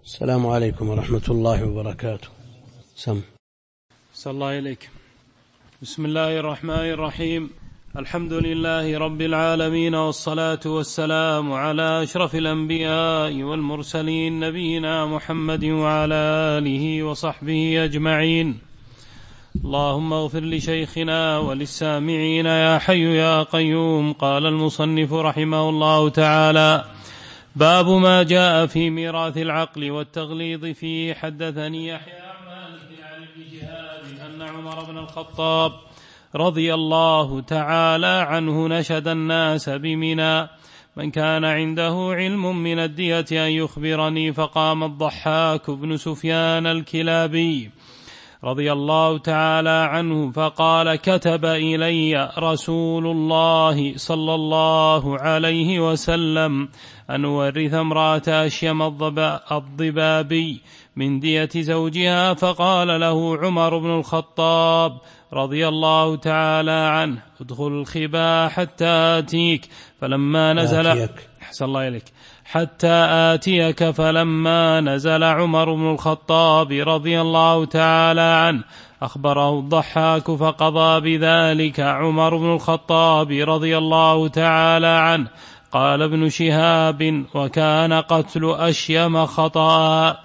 السلام عليكم ورحمة الله وبركاته. سم. صلى الله إليك. بسم الله الرحمن الرحيم. الحمد لله رب العالمين، والصلاة والسلام على أشرف الأنبياء والمرسلين، نبينا محمد وعلى آله وصحبه أجمعين. اللهم اغفر لشيخنا وللسامعين يا حي يا قيوم. قال المصنف رحمه الله تعالى: باب ما جاء في ميراث العقل والتغليظ فيه. حدثني يحيى عن مالك عن ابن شهاب أن عمر بن الخطاب رضي الله تعالى عنه نشد الناس بمنى: من كان عنده علم من الدية أن يخبرني. فقام الضحاك بن سفيان الكلابي رضي الله تعالى عنه فقال: كتب إلي رسول الله صلى الله عليه وسلم أن أورث امرأة أشيم الضبابي من دية زوجها. فقال له عمر بن الخطاب رضي الله تعالى عنه: ادخل الخباء حتى آتيك. فلما نزل أحسن الله إليك حتى آتيك. فلما نزل عمر بن الخطاب رضي الله تعالى عنه أخبره الضحاك فقضى بذلك عمر بن الخطاب رضي الله تعالى عنه. قال ابن شهاب: وكان قتل أشيم خطأ.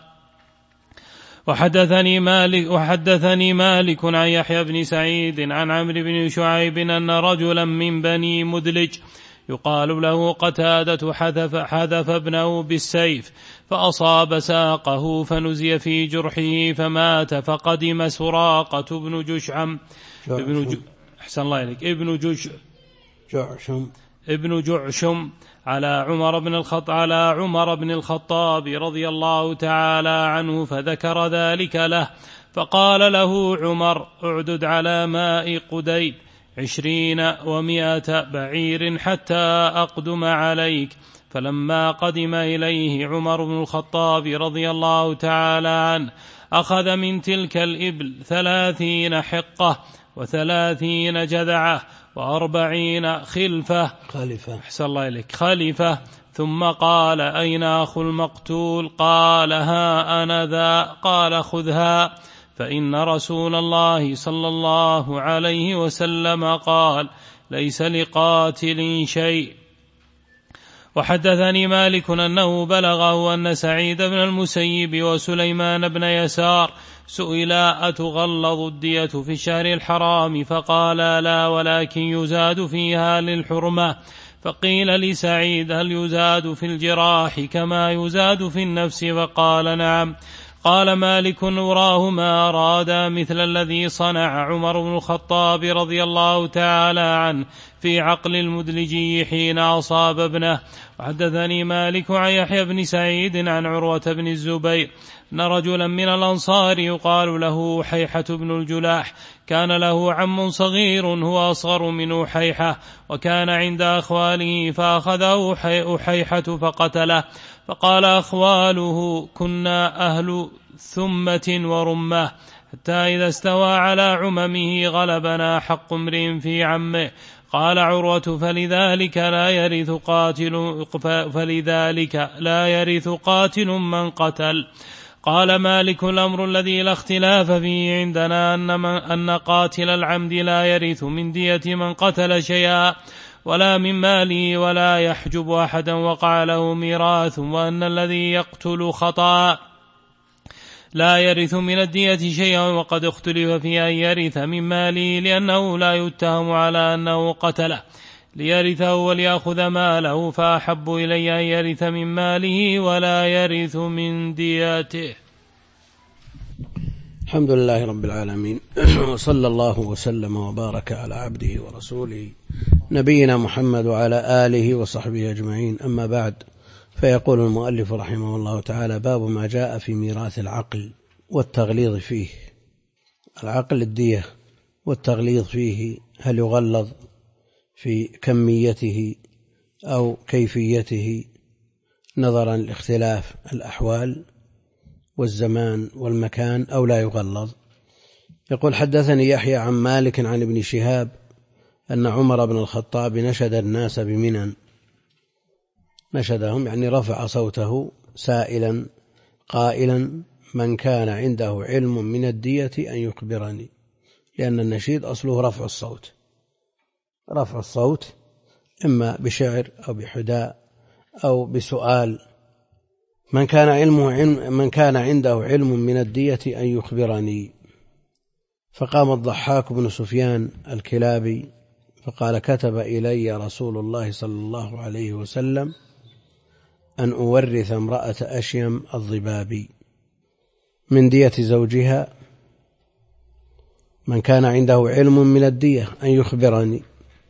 وحدثني مالك عن يحيى بن سعيد عن عمرو بن شعيب أن رجلا من بني مدلج يقال له قتادة حذف ابنه بالسيف فأصاب ساقه فنزي في جرحه فمات. فقدم سراقة بن جشعم ابن جعشم على عمر بن الخطاب رضي الله تعالى عنه فذكر ذلك له. فقال له عمر: اعدد على ماء قديد 20 و100 بعير حتى أقدم عليك. فلما قدم إليه عمر بن الخطاب رضي الله تعالى عنه أخذ من تلك الإبل 30 حقة و30 جذعة و40 خلفة. ثم قال: أين أخو المقتول؟ قال: ها أنا ذا. قال: خذها، فإن رسول الله صلى الله عليه وسلم قال: ليس لقاتل شيء. وحدثني مالك أنه بلغه أن سعيد بن المسيب وسليمان بن يسار سئلا: أتغلظ الدية في الشهر الحرام؟ فقال: لا، ولكن يزاد فيها للحرمة. فقيل لسعيد: هل يزاد في الجراح كما يزاد في النفس؟ فقال: نعم. قال مالك: أراه ما أراد مثل الذي صنع عمر بن الخطاب رضي الله تعالى عنه في عقل المدلجي حين أصاب ابنه. وحدثني مالك عن يحيى بن سعيد عن عروة بن الزبير أن رجلا من الأنصار يقال له أحيحة بن الجلاح كان له عم صغير هو أصغر من أحيحة وكان عند أخواله فأخذه أحيحة فقتله. فقال أخواله: كنا أهل ثمة ورمة، حتى إذا استوى على عممه غلبنا حق امرئ في عمه. قال عروة: فلذلك لا يرث قاتل من قتل. قال مالك: الأمر الذي لا اختلاف فيه عندنا أن قاتل العمد لا يرث من دية من قتل شيئا ولا من ماله ولا يحجب أحدا وقع له ميراث، وأن الذي يقتل خطأ لا يرث من الدية شيئا. وقد اختلف في أن يرث من ماله لأنه لا يتهم على أنه قتله ليرثه وليأخذ ماله، فأحب إلي أن يرث من ماله ولا يرث من ديته. الحمد لله رب العالمين، وصلى الله وسلم وبارك على عبده ورسوله نبينا محمد وعلى آله وصحبه أجمعين. أما بعد، فيقول المؤلف رحمه الله تعالى: باب ما جاء في ميراث العقل والتغليظ فيه. العقل الدية والتغليظ فيه، هل يغلظ في كميته أو كيفيته نظرا لاختلاف الأحوال والزمان والمكان، أو لا يغلظ؟ يقول: حدثني يحيى عن مالك عن ابن شهاب أن عمر بن الخطاب نشد الناس بمنى. نشدهم يعني رفع صوته سائلا قائلا من كان عنده علم من الدية أن يخبرني، لأن النشيد أصله رفع الصوت، رفع الصوت إما بشعر أو بحداء أو بسؤال. من كان عنده علم من الدية أن يخبرني. فقام الضحاك بن سفيان الكلابي فقال كتب إلي رسول الله صلى الله عليه وسلم أن أورث امرأة أشيم الضبابي من دية زوجها. من كان عنده علم من الدية أن يخبرني.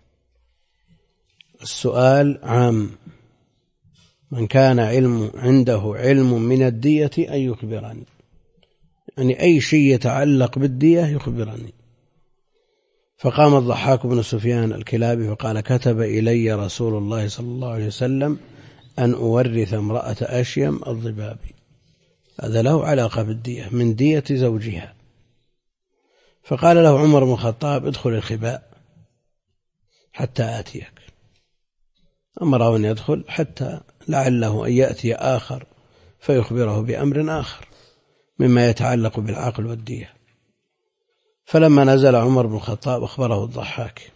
السؤال عام، من كان عنده علم من الدية أن يخبرني، يعني أي شيء يتعلق بالدية يخبرني. فقام الضحاك بن سفيان الكلابي فقال كتب إلي رسول الله صلى الله عليه وسلم أن أورث امرأة أشيم الضبابي، هذا له علاقة بالدية من دية زوجها. فقال له عمر بن الخطاب ادخل الخباء حتى آتيك، أمره أن يدخل حتى لعله أن يأتي آخر فيخبره بأمر آخر مما يتعلق بالعقل والدية. فلما نزل عمر بن الخطاب أخبره الضحاك،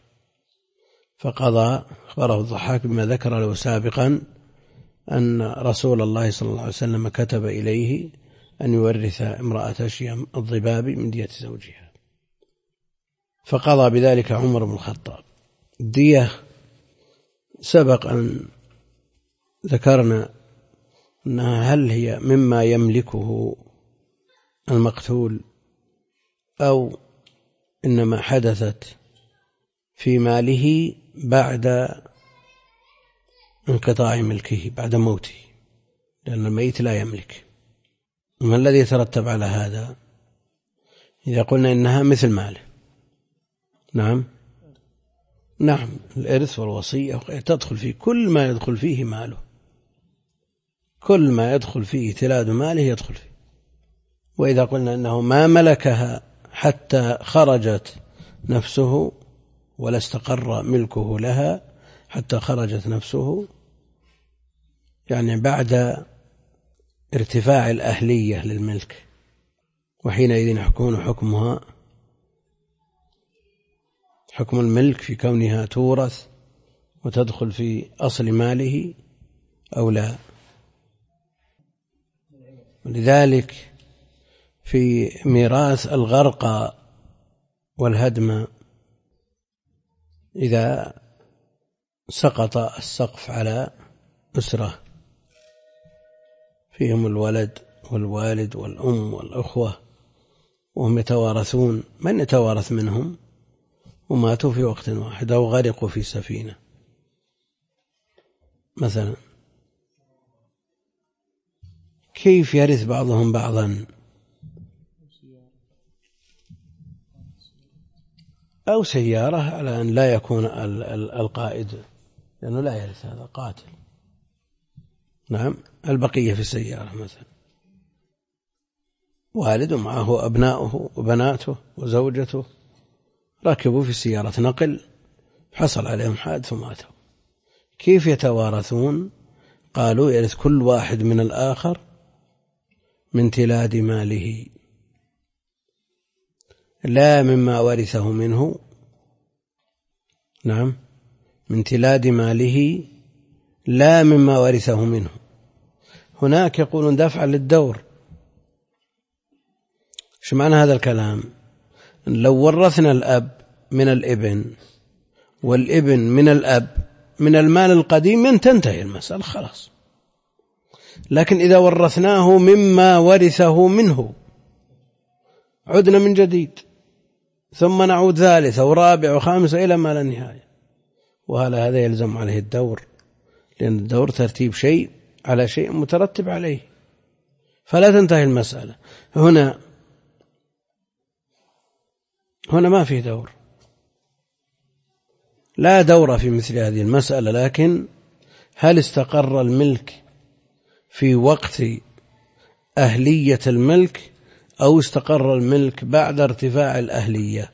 أخبره الضحاك بما ذكر له سابقا أن رسول الله صلى الله عليه وسلم كتب إليه أن يورث امرأة أشيم الضبابي من دية زوجها. فقضى بذلك عمر بن الخطاب. الدية سبق أن ذكرنا أنها هل هي مما يملكه المقتول أو إنما حدثت في ماله بعد انقطاع ملكه بعد موته، لأن الميت لا يملك. ما الذي يترتب على هذا؟ إذا قلنا إنها مثل ماله، نعم الإرث والوصية تدخل فيه كل ما يدخل فيه ماله، كل ما يدخل فيه تلاد ماله يدخل فيه. وإذا قلنا أنه ما ملكها حتى خرجت نفسه ولا استقر ملكه لها حتى خرجت نفسه، يعني بعد ارتفاع الأهلية للملك، وحينئذ يكون حكمها حكم الملك في كونها تورث وتدخل في أصل ماله أو لا. ولذلك في ميراث الغرق والهدم إذا سقط السقف على أسرة فيهم الولد والوالد والأم والأخوة وهم يتوارثون، من يتوارث منهم وماتوا في وقت واحد أو غرقوا في سفينة مثلا، كيف يرث بعضهم بعضا؟ أو سيارة على أن لا يكون القائد، لأنه لا يرث هذا قاتل. نعم البقية في السيارة مثلا، والد معه أبناؤه وبناته وزوجته ركبوا في سيارة نقل حصل عليهم حادث وماتوا، كيف يتوارثون؟ قالوا يرث كل واحد من الآخر من تلاد ماله لا مما ورثه منه. نعم من تلاد ماله لا مما ورثه منه. هناك يقولون دفعا للدور. شو معنى هذا الكلام؟ لو ورثنا الأب من الابن والابن من الأب من المال القديم تنتهي المسألة خلاص، لكن إذا ورثناه مما ورثه منه عدنا من جديد ثم نعود ثالثة ورابعة وخامسة إلى ما لا نهاية، وهذا يلزم عليه الدور، لأن الدور ترتيب شيء على شيء مترتب عليه، فلا تنتهي المسألة. هنا ما فيه دور، لا دور في مثل هذه المسألة. لكن هل استقر الملك في وقت أهلية الملك أو استقر الملك بعد ارتفاع الأهلية؟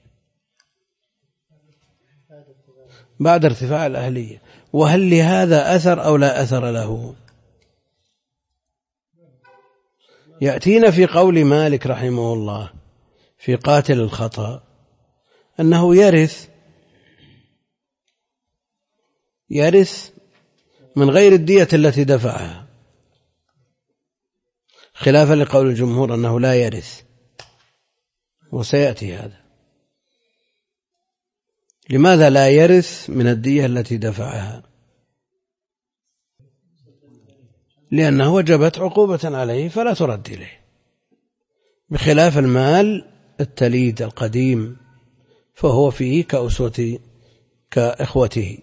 بعد ارتفاع الأهلية. وهل لهذا أثر أو لا أثر له؟ يأتينا في قول مالك رحمه الله في قاتل الخطأ أنه يرث من غير الدية التي دفعها، خلافا لقول الجمهور أنه لا يرث، وسيأتي هذا. لماذا لا يرث من الدية التي دفعها؟ لأنه وجبت عقوبة عليه فلا ترد إليه، بخلاف المال التليد القديم فهو فيه كإخوته.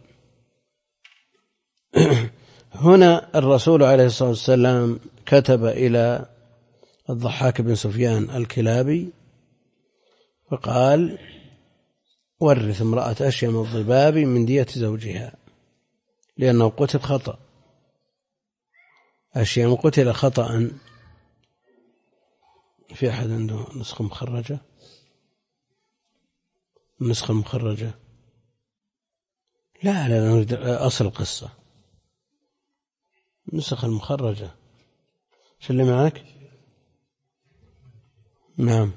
هنا الرسول عليه الصلاة والسلام كتب إلى الضحاك بن سفيان الكلابي فقال: ورث امرأة أشيم الضباب من دية زوجها، لأنه قتل خطأ. أشيم قتل خطأ. في أحد عنده نسخة مخرجة؟ النسخة المخرجة لا نريد أصل القصة. النسخة المخرجة شو اللي معك؟ نعم.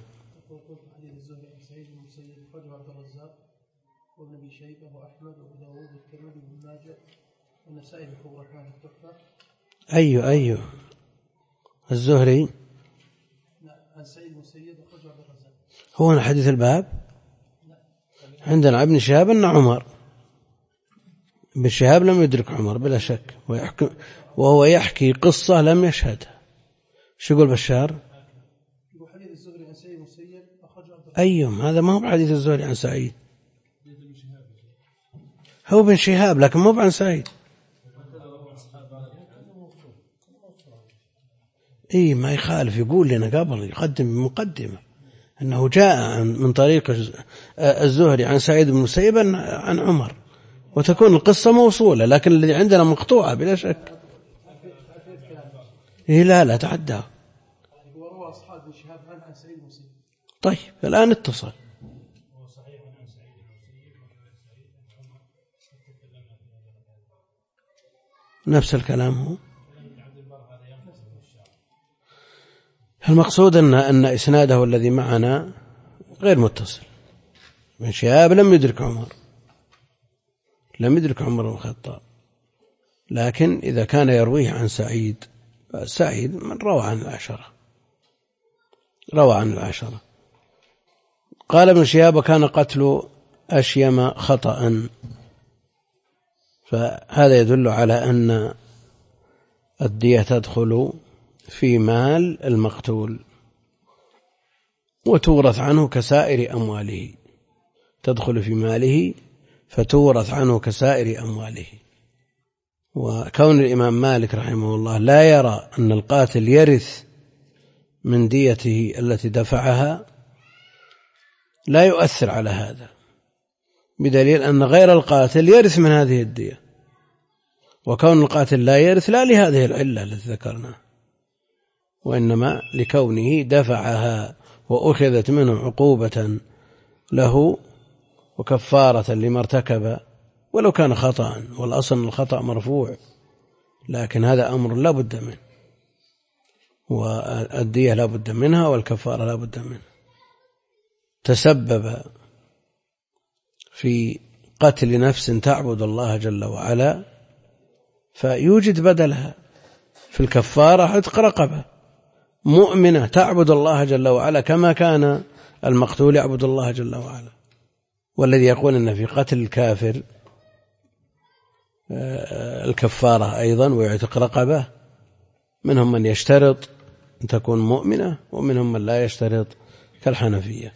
أيوه الزهري هو حديث الباب. عندنا ابن شهاب أن عمر، ابن شهاب لم يدرك عمر بلا شك، وهو يحكي قصة لم يشهدها. شو يقول بشار؟ أيوه هذا ما هو بحديث الزهري عن سعيد، هو ابن شهاب لكن مو عن سعيد. ما يخالف، يقول لنا قبل يقدم مقدمة أنه جاء من طريق الزهري عن سعيد بن المسيب عن عمر، وتكون القصة موصولة، لكن الذي عندنا مقطوعة بلا شك. لا تعدى. طيب الآن اتصل. نفس الكلام هو. المقصود أن إسناده الذي معنا غير متصل. ابن شهاب لم يدرك عمر بن الخطاب، لكن إذا كان يرويه عن سعيد من روى عن العشرة. قال ابن شهاب: كان قتل أشيم خطأ. فهذا يدل على أن الدية تدخل في مال المقتول وتورث عنه كسائر أمواله، تدخل في ماله فتورث عنه كسائر أمواله. وكون الإمام مالك رحمه الله لا يرى أن القاتل يرث من ديته التي دفعها لا يؤثر على هذا، بدليل أن غير القاتل يرث من هذه الدية، وكون القاتل لا يرث لا لهذه العلة التي ذكرناها، وإنما لكونه دفعها وأخذت منه عقوبة له وكفارة لما ارتكب، ولو كان خطأ، والأصل الخطأ مرفوع، لكن هذا أمر لا بد منه، والدية لا بد منها والكفارة لا بد منها. تسبب في قتل نفس تعبد الله جل وعلا فيوجد بدلها في الكفارة عتق رقبة مؤمنة تعبد الله جل وعلا كما كان المقتول يعبد الله جل وعلا. والذي يقول أن في قتل الكافر الكفارة أيضا ويعتق رقبة، منهم من يشترط أن تكون مؤمنة ومنهم من لا يشترط كالحنفية.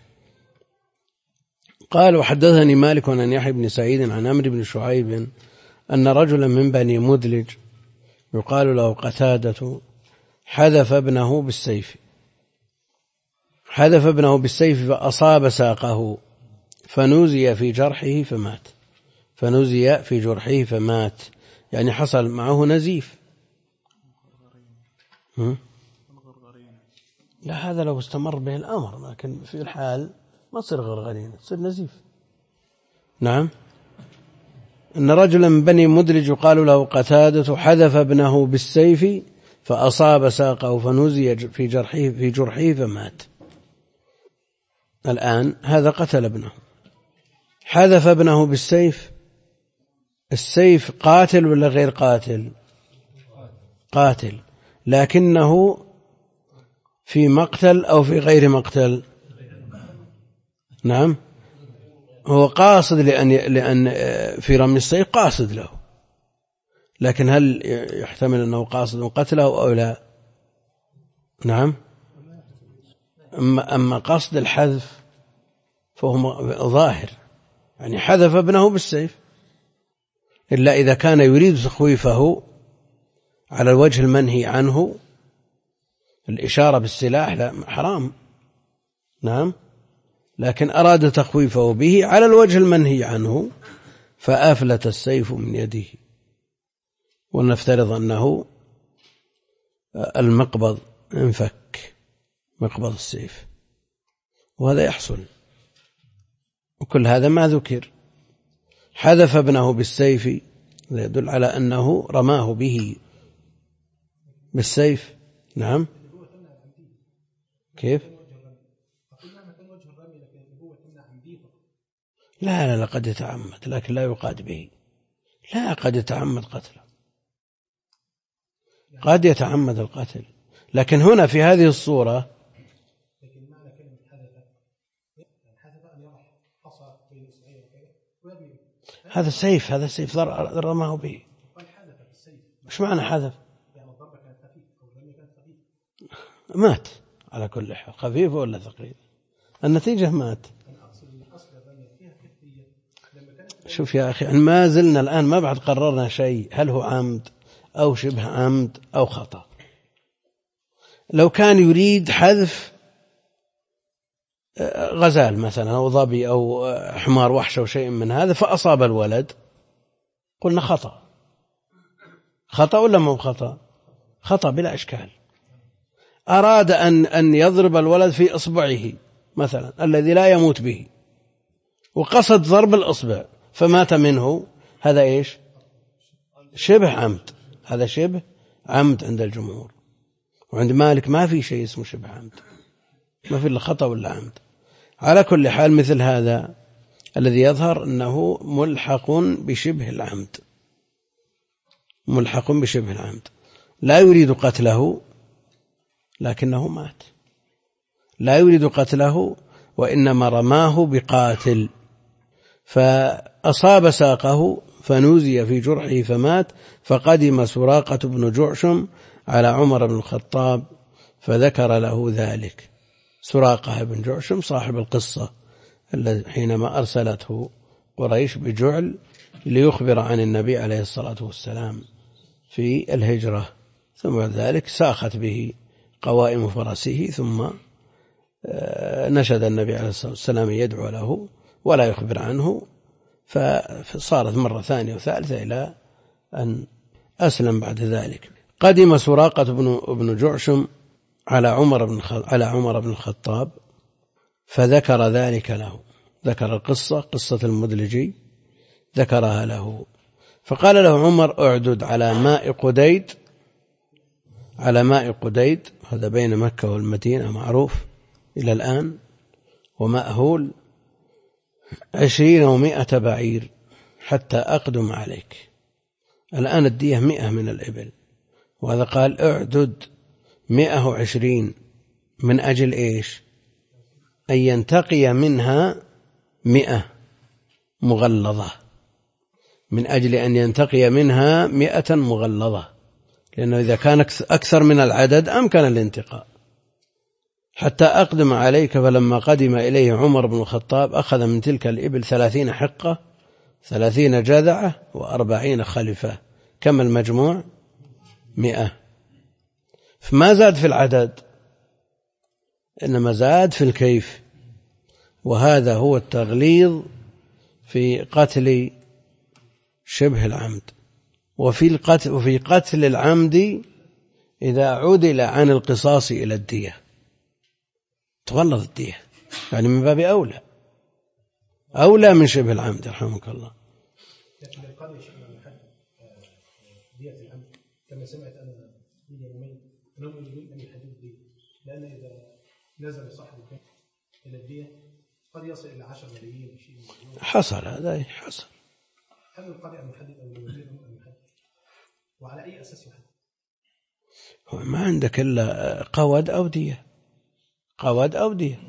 قال: وحدثني مالك عن يحيى بن سعيد عن عمرو بن شعيب أن رجلا من بني مدلج يقال له قتادة حذف ابنه بالسيف فأصاب ساقه فنوزي في جرحه فمات. يعني حصل معه نزيف. لا، هذا لو استمر به الأمر، لكن في الحال ما تصير غرغرين، تصير نزيف. نعم. أن رجلا من بني مدلج يقال له قتادة حذف ابنه بالسيف فأصاب ساقه فنزي في جرحه فمات. الآن هذا قتل ابنه، حذف ابنه بالسيف. السيف قاتل ولا غير قاتل؟ قاتل، لكنه في مقتل أو في غير مقتل؟ نعم، هو قاصد لأن في رمي السيف قاصد له، لكن هل يحتمل أنه قاصد قتله أو لا؟ نعم. أما قصد الحذف فهو ظاهر، يعني حذف ابنه بالسيف، إلا إذا كان يريد تخويفه على الوجه المنهي عنه، الإشارة بالسلاح لا حرام، نعم، لكن أراد تخويفه به على الوجه المنهي عنه فأفلت السيف من يده. ونفترض أنه المقبض انفك، مقبض السيف، وهذا يحصل، وكل هذا ما ذكر. حذف ابنه بالسيف يدل على أنه رماه به بالسيف. نعم. كيف؟ لا قد يتعمد، لكن لا يقاد به. لا، قد يتعمد قتله، قد يتعمد القتل، لكن هنا في هذه الصورة هذا سيف، هذا سيف رماه به. ايش معنى حذف؟ مات على كل حال، خفيف ولا ثقيل، النتيجة مات. شوف يا أخي، ما زلنا الآن ما بعد قررنا شيء، هل هو عمد أو شبه عمد أو خطأ. لو كان يريد حذف غزال مثلا أو ظبي أو حمار وحش أو شيء من هذا فأصاب الولد، قلنا خطأ. خطأ ولا مو خطأ؟ خطأ بلا إشكال. أراد أن يضرب الولد في إصبعه مثلا الذي لا يموت به، وقصد ضرب الإصبع فمات منه، هذا إيش؟ شبه عمد. هذا شبه عمد عند الجمهور، وعند مالك ما في شيء اسمه شبه عمد، ما في إلا خطأ ولا عمد. على كل حال مثل هذا الذي يظهر أنه ملحق بشبه العمد، ملحق بشبه العمد، لا يريد قتله لكنه مات، لا يريد قتله وإنما رماه بقاتل، فأصاب ساقه فنوزي في جرحه فمات. فقدم سراقة بن جعشم على عمر بن الخطاب فذكر له ذلك. سراقة بن جعشم صاحب القصة الذي حينما أرسلته قريش بجعل ليخبر عن النبي عليه الصلاة والسلام في الهجرة، ثم بعد ذلك ساخت به قوائم فرسه، ثم نشد النبي عليه الصلاة والسلام يدعو له ولا يخبر عنه، فصارت مرة ثانية وثالثة إلى أن أسلم بعد ذلك. قدم سراقة بن جعشم على عمر بن الخطاب فذكر ذلك له، ذكر القصة، قصة المدلجي ذكرها له، فقال له عمر اعدد على ماء قديد، على ماء قديد هذا بين مكة والمدينة معروف إلى الآن، ومأهول 20 و100 بعير حتى أقدم عليك. الآن الدية 100 من الإبل، وهذا قال اعدد 120 من أجل إيش؟ أن ينتقي منها 100 مغلظة، من أجل أن ينتقي منها 100 مغلظة، لأنه إذا كان أكثر من العدد أمكن الانتقاء. حتى أقدم عليك. فلما قدم إليه عمر بن الخطاب أخذ من تلك الإبل 30 حقة، 30 جذعة و40 خلفة، كم المجموع؟ 100. فما زاد في العدد إنما زاد في الكيف، وهذا هو التغليظ في قتل شبه العمد. وفي قتل العمد إذا عدل عن القصاص إلى الدية تغلظ الدية، يعني من باب أولى من شبه العمد رحمك الله. لكن القاضي شيخنا من حد دية العمد كما سمعت أنا من يومين أنهم يريدون أن يحددوا الدية، لأن إذا نزل صاحب إلى الدية قد يصل إلى 10 ملايين 20 مليون. حصل هذا حصل. هل القاضي أن يحدد أو يريدهم أن يحدد؟ وعلى أي أساس يحدد؟ ما عندك إلا قود أو دية، قود أو دية.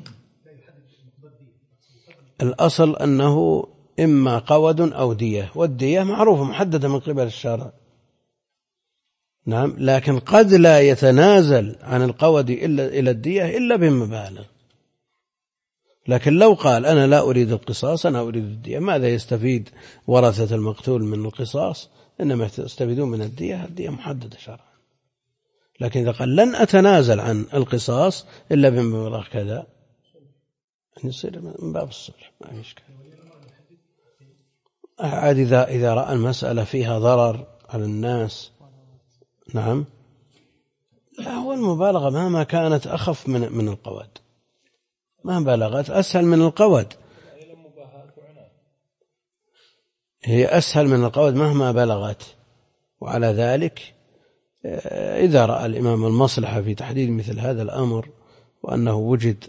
الأصل أنه إما قود أو دية، والدية معروفة محددة من قبل الشرع. نعم، لكن قد لا يتنازل عن القود إلى الدية إلا بمبالغ. لكن لو قال أنا لا أريد القصاص أنا أريد الدية، ماذا يستفيد ورثة المقتول من القصاص؟ إنما يستفيدون من الدية، الدية محددة شرعا. لكن إذا قال لن أتنازل عن القصاص إلا بمبلغ كذا، يصير من باب الصلح، ما في إشكال. عاد إذا رأى المسألة فيها ضرر على الناس، نعم، لا، هو المبالغة مهما كانت أخف من القود، ما بلغت أسهل من القود، هي أسهل من القود مهما بلغت. وعلى ذلك إذا رأى الإمام المصلحة في تحديد مثل هذا الأمر، وأنه وجد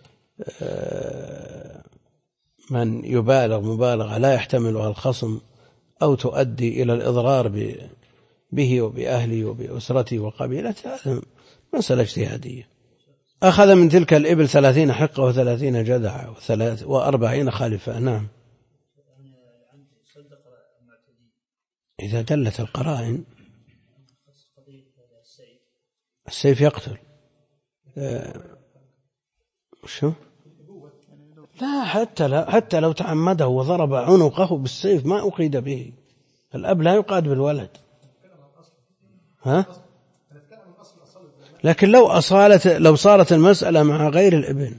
من يبالغ مبالغة لا يحتملها الخصم أو تؤدي إلى الإضرار به وبأهله وبأسرته وقبيلته، هذا مسألة اجتهادية. أخذ من تلك الإبل 30 حقة و30 جذعة و40 خالفة. نعم، إذا دلت القرائن. السيف يقتل. شو؟ لا، حتى لو تعمده وضرب عنقه بالسيف ما أقيد به. الأب لا يقاد بالولد. ها؟ لكن لو صارت المسألة مع غير الابن،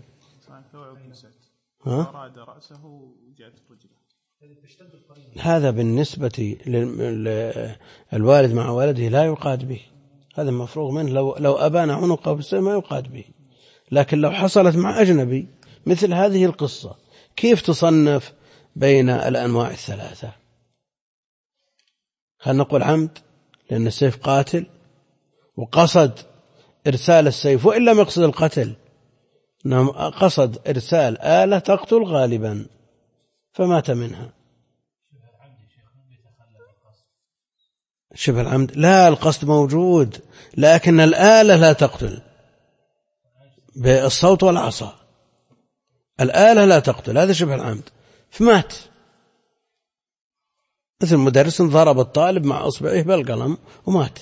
هذا بالنسبة للوالد مع ولده لا يقاد به، هذا مفروغ منه. لو أبان عنقه بالسيف ما يقاد به. لكن لو حصلت مع أجنبي مثل هذه القصة، كيف تصنف بين الأنواع الثلاثة؟ هل نقول عمد لأن السيف قاتل وقصد إرسال السيف، وإن لم يقصد القتل، نعم، قصد إرسال آلة تقتل غالبا فمات منها. شبه العمد لا، القصد موجود لكن الآلة لا تقتل بالصوت والعصا، الآلة لا تقتل، هذا شبه العمد فمات. مثل مدرس ضرب الطالب مع أصبعه بالقلم ومات،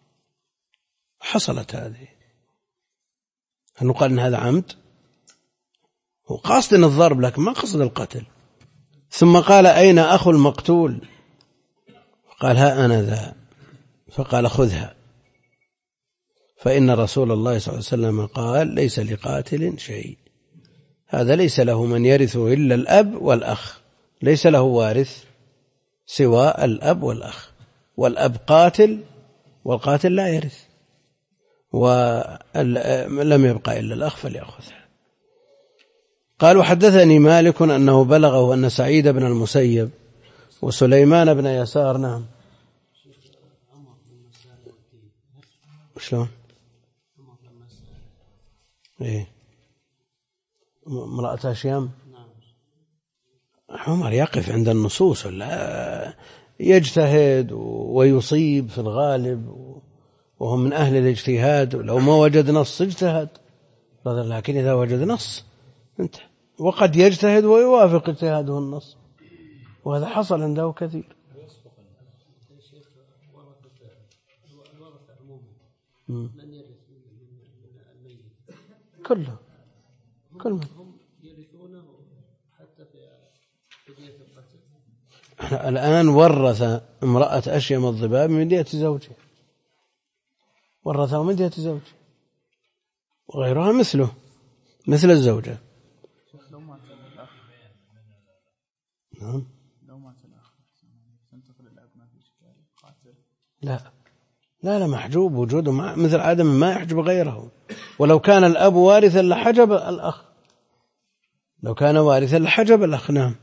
حصلت هذه. هل نقال إن هذا عمد؟ هو قصد الضرب لكن ما قصد القتل. ثم قال أين أخو المقتول؟ قال ها أنا ذا. فقال خذها، فإن رسول الله صلى الله عليه وسلم قال ليس لقاتل شيء، هذا ليس له من يرثه إلا الأب والأخ، ليس له وارث سوى الأب والأخ، والأب قاتل والقاتل لا يرث، ولم يبقى إلا الأخ فليأخذها. قال وحدثني مالك أنه بلغه أن سعيد بن المسيب وسليمان بن يسار. نعم، شلون؟ إيه، امرأة هشام. عمر يقف عند النصوص ولا يجتهد ويصيب في الغالب، وهم من أهل الاجتهاد، لو ما وجد نص اجتهد، لكن إذا وجد نص انتهى. وقد يجتهد ويوافق اجتهاده النص، وهذا حصل عنده كثير. كله الآن ورث امرأة أشيم الضباب من دية زوجها، ورثه من دية زوجها، وغيرها مثله مثل الزوجة. نعم، لا محجوب وجوده مثل عدم ما يحجب غيره. ولو كان الأب وارثا لحجب الأخ، لو كان وارثا لحجب الأخ. نعم،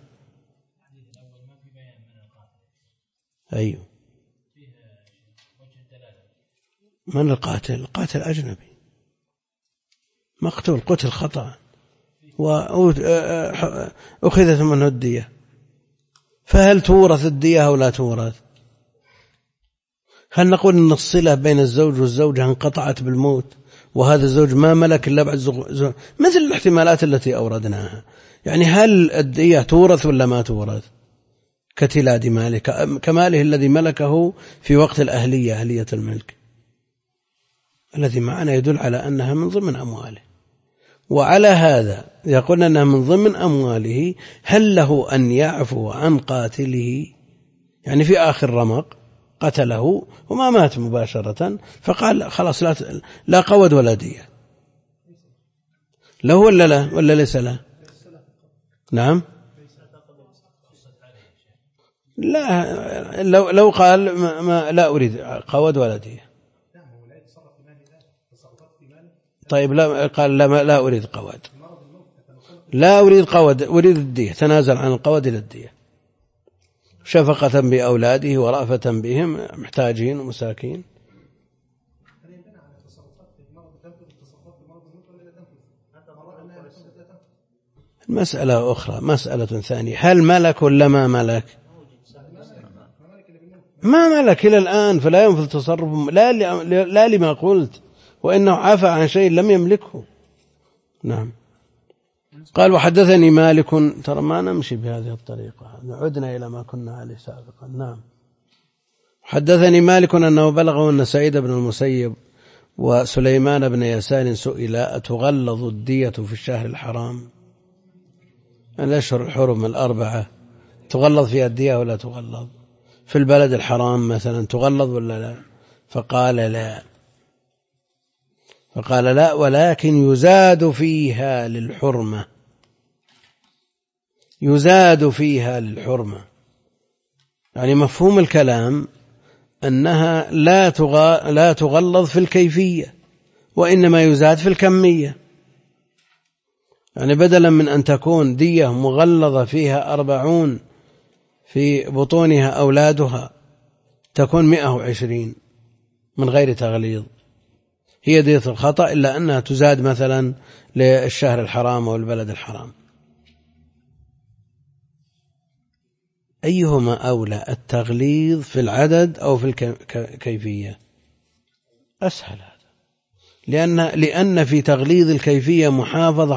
أيوه، من القاتل؟ القاتل أجنبي مقتول قتل خطأ وأخذت منه الدية، فهل تورث الدية أو لا تورث؟ هل نقول أن الصلة بين الزوج والزوجة انقطعت بالموت وهذا الزوج ما ملك إلا بعد زوج؟ مثل الاحتمالات التي أوردناها. يعني هل الدية تورث ولا ما تورث؟ كتلاد ماله كماله الذي ملكه في وقت الأهلية، أهلية الملك الذي معنا يدل على أنها من ضمن أمواله. وعلى هذا يقول أنها من ضمن أمواله، هل له أن يعفو عن قاتله؟ يعني في آخر رمق قتله وما مات مباشرة فقال خلاص لا قود ولا دية، له ولا لا ولا ليس له؟ نعم لا، لو قال ما لا أريد قود ولا دية. طيب لا قال لا أريد قود، لا أريد قود أريد الدية، تنازل عن القود إلى الدية شفقة بأولاده ورأفة بهم محتاجين ومساكين. مسألة أخرى، مسألة ثانية، هل ملك ولا ما ملك؟ ما ملك إلى الآن فلا ينفذ تصرف، لا لما قلت وإنه عفى عن شيء لم يملكه. نعم. قال وحدثني مالك، ترى ما نمشي بهذه الطريقة، عدنا إلى ما كنا عليه سابقا. نعم. حدثني مالك أنه بلغه أن سعيد بن المسيب وسليمان بن يسار سئلا أتغلظ الدية في الشهر الحرام؟ الأشهر الحرم الأربعة تغلظ فيها الدية ولا تغلظ؟ في البلد الحرام مثلا تغلظ ولا لا؟ فقال لا، ولكن يزاد فيها للحرمة، يزاد فيها للحرمة. يعني مفهوم الكلام أنها لا تغلظ في الكيفية وإنما يزاد في الكمية. يعني بدلا من أن تكون دية مغلظة فيها 40 في بطونها أولادها تكون 120 من غير تغليظ، هي دية الخطأ، إلا أنها تزاد مثلا للشهر الحرام والبلد الحرام. أيهما أولى، التغليظ في العدد أو في الكيفية؟ أسهل هذا، لأن في تغليظ الكيفية محافظة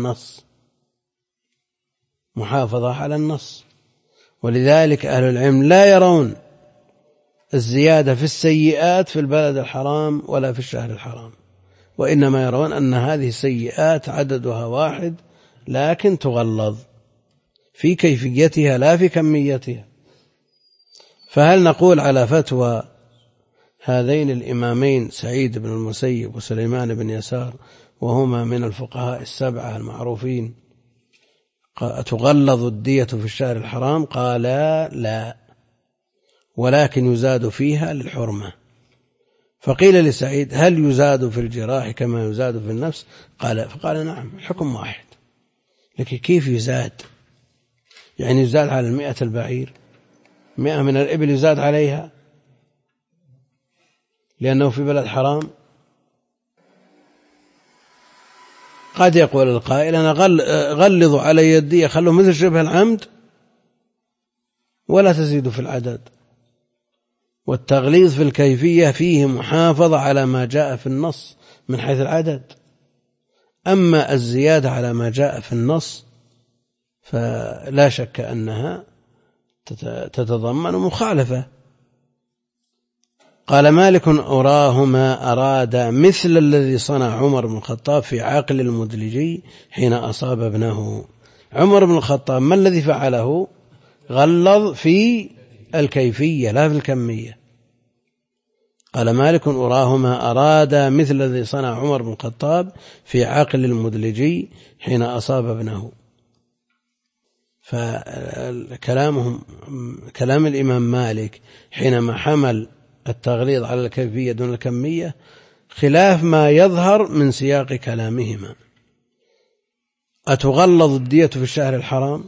على النص، ولذلك أهل العلم لا يرون الزيادة في السيئات في البلد الحرام ولا في الشهر الحرام، وإنما يرون أن هذه السيئات عددها واحد لكن تغلظ في كيفيتها لا في كميتها. فهل نقول على فتوى هذين الإمامين سعيد بن المسيب وسليمان بن يسار وهما من الفقهاء السبعة المعروفين تغلظ الدية في الشهر الحرام؟ قال لا، ولكن يزاد فيها للحرمة. فقيل لسعيد هل يزاد في الجراح كما يزاد في النفس؟ فقال نعم، الحكم واحد، لكن كيف يزاد؟ يعني يزاد على 100 البعير، 100 من الإبل يزاد عليها لأنه في بلد حرام؟ قد يقول القائل أنا غلظوا علي الدية، خلوا مثل شبه العمد ولا تزيدوا في العدد. والتغليظ في الكيفية فيه محافظة على ما جاء في النص من حيث العدد، أما الزيادة على ما جاء في النص فلا شك أنها تتضمن مخالفة. قال مالك أراهما أراد مثل الذي صنع عمر بن الخطاب في عقل المدلجي حين أصاب ابنه. عمر بن الخطاب ما الذي فعله؟ غلظ في الكيفية لا في الكمية. قال مالك أراهما أراد مثل الذي صنع عمر بن الخطاب في عقل المدلجي حين أصاب ابنه. فكلامهم كلام الإمام مالك حينما حمل التغليظ على الكيفية دون الكمية خلاف ما يظهر من سياق كلامهما. أتغلظ الدية في الشهر الحرام؟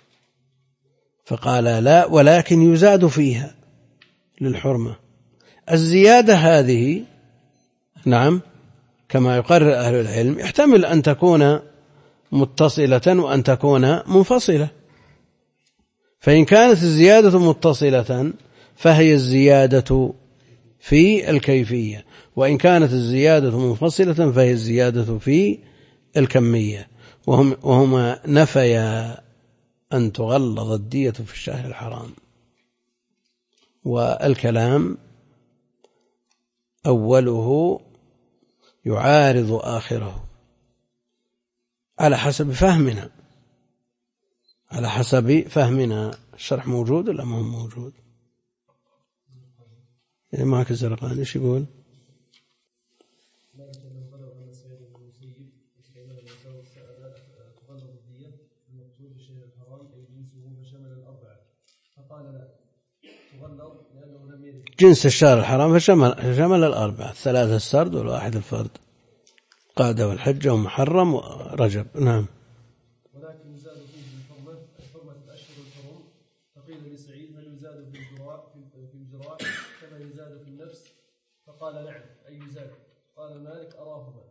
فقال لا، ولكن يزاد فيها للحرمة. الزيادة هذه نعم كما يقرر أهل العلم، يحتمل أن تكون متصلة وأن تكون منفصلة. فإن كانت الزيادة متصلة فهي الزيادة في الكيفية، وإن كانت الزيادة منفصلة فهي الزيادة في الكمية، وهما نفيا أن تغلظ الدية في الشهر الحرام. والكلام أوله يعارض آخره على حسب فهمنا، على حسب فهمنا. الشرح موجود ولا ما هو موجود؟ معك الزرقاني ايش يقول؟ جنس الشهر الحرام فشمل الأربعة، 3 السرد والواحد الفرد، قعدة والحجة ومحرم ورجب. نعم. ولكن يزاد فيه حرمة الأشهر الحرم، فقيل لسعيد هل يزاد في الجراح كما يزاد في النفس؟ فقال نعم أي يزاد. قال مالك أراهما.